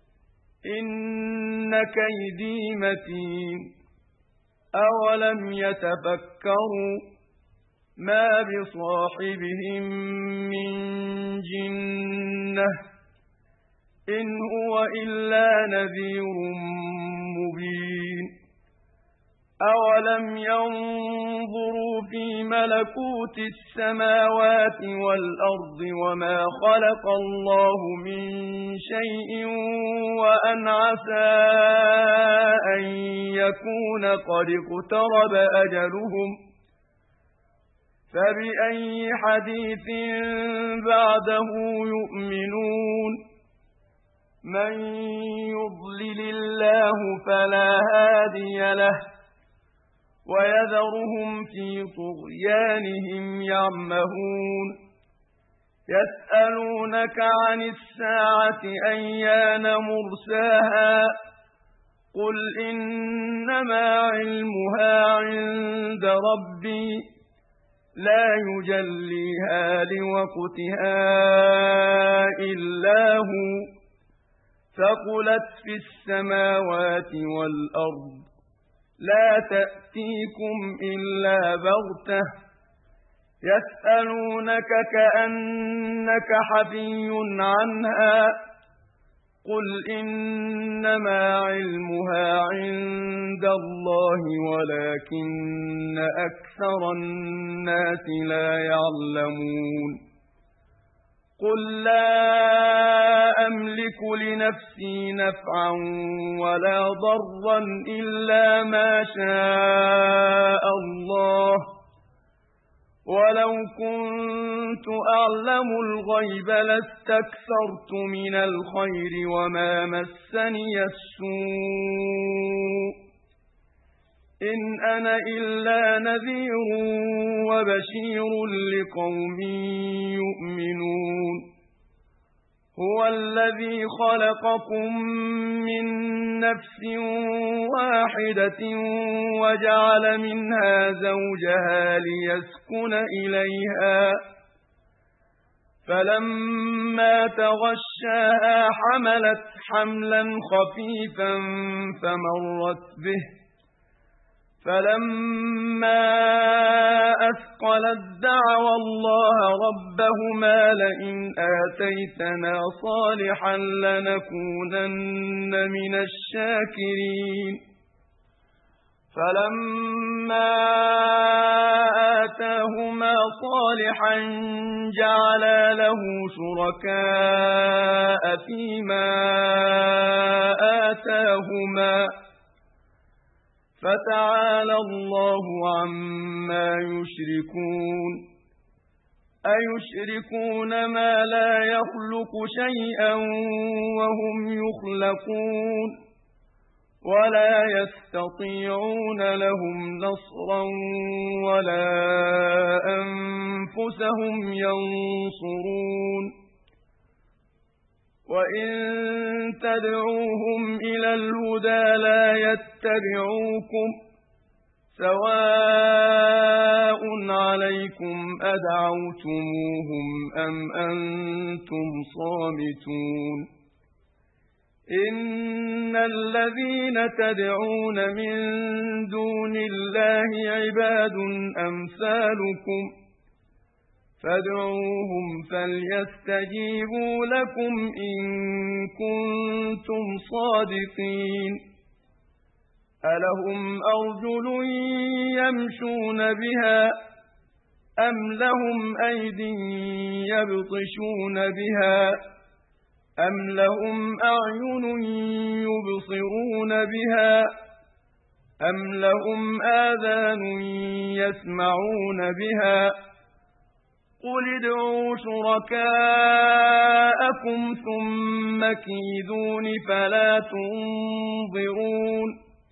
إن كيدي متين أولم يتفكروا ما بصاحبهم من جنة إن هو إلا نذير مبين أولم ينظروا في ملكوت السماوات والأرض وما خلق الله من شيء وأن عسى أن يكون قد اقترب أجلهم فبأي حديث بعده يؤمنون من يضلل الله فلا هادي له ويذرهم في طغيانهم يعمهون يسألونك عن الساعة أيان مرساها قل إنما علمها عند ربي لا يجليها لوقتها إلا هو ثقلت في السماوات والأرض لا تأتيكم إلا بغتة يسألونك كأنك حفي عنها قل إنما علمها عند الله ولكن أكثر الناس لا يعلمون قل لا أملك لنفسي نفعا ولا ضرا إلا ما شاء الله ولو كنت أعلم الغيب لاستكثرت من الخير وما مسني السوء إن أنا إلا نذير وبشير لقوم يؤمنون هو الذي خلقكم من نفس واحدة وجعل منها زوجها ليسكن إليها فلما تغشاها حملت حملا خفيفا فمرت به فلما أثقلت دعوا الله ربهما لئن آتيتنا صالحا لنكونن من الشاكرين فلما آتاهما صالحا جعلا له شركاء فيما آتاهما فتعالى الله عما يشركون أيشركون ما لا يخلق شيئا وهم يخلقون ولا يستطيعون لهم نصرا ولا أنفسهم ينصرون وإن تدعوهم إلى الهدى لا يتبعوكم سواء عليكم أدعوتموهم أم أنتم صامتون إن الذين تدعون من دون الله عباد أمثالكم فادعوهم فليستجيبوا لكم إن كنتم صادقين ألهم أرجل يمشون بها أم لهم أيد يبطشون بها أم لهم أعين يبصرون بها أم لهم آذان يسمعون بها قل ادعوا شركاءكم ثم كيدون فلا تنظرون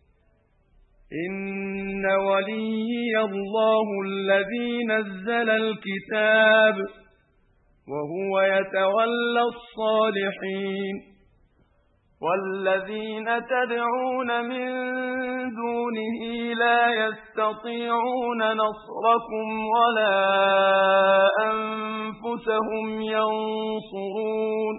إن وليي الله الذي نزل الكتاب وهو يتولى الصالحين والذين تدعون من دونه لا يستطيعون نصركم ولا أنفسهم ينصرون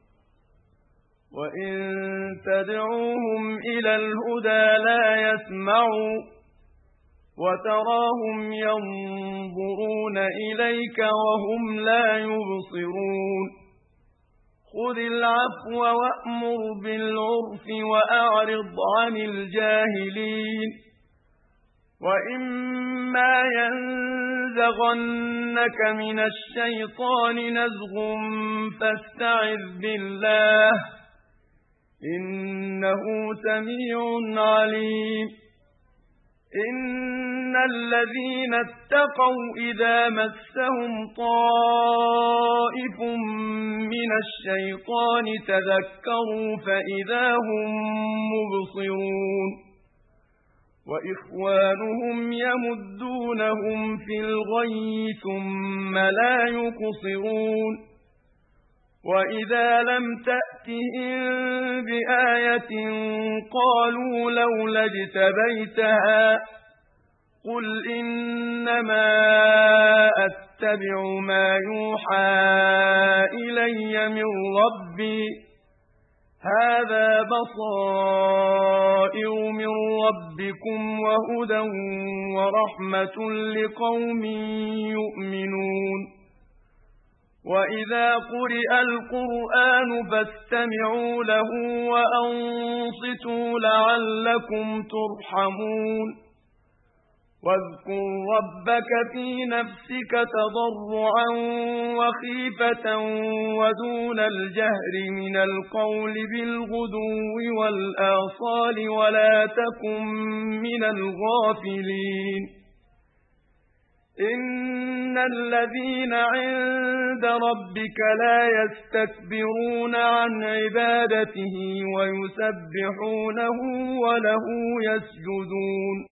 وإن تدعوهم إلى الهدى لا يسمعوا وتراهم ينظرون إليك وهم لا يبصرون خذ العفو وأمر بالعرف وأعرض عن الجاهلين وإما ينزغنك من الشيطان نزغ فاستعذ بالله إنه سميع عليم إن الذين اتقوا إذا مسهم طائف من الشيطان تذكروا فإذا هم مبصرون وإخوانهم يمدونهم في الغي ثم لا يقصرون وإذا لم تأتهم بآية قالوا لولا اجتبيتها قل إنما أتبع ما يوحى إلي من ربي هذا بصائر من ربكم وهدى ورحمة لقوم يؤمنون وإذا قرئ القرآن فاستمعوا له وأنصتوا لعلكم ترحمون واذكر ربك في نفسك تضرعا وخيفة ودون الجهر من القول بالغدو والآصال ولا تكن من الغافلين إن الذين عند ربك لا يستكبرون عن عبادته ويسبحونه وله يسجدون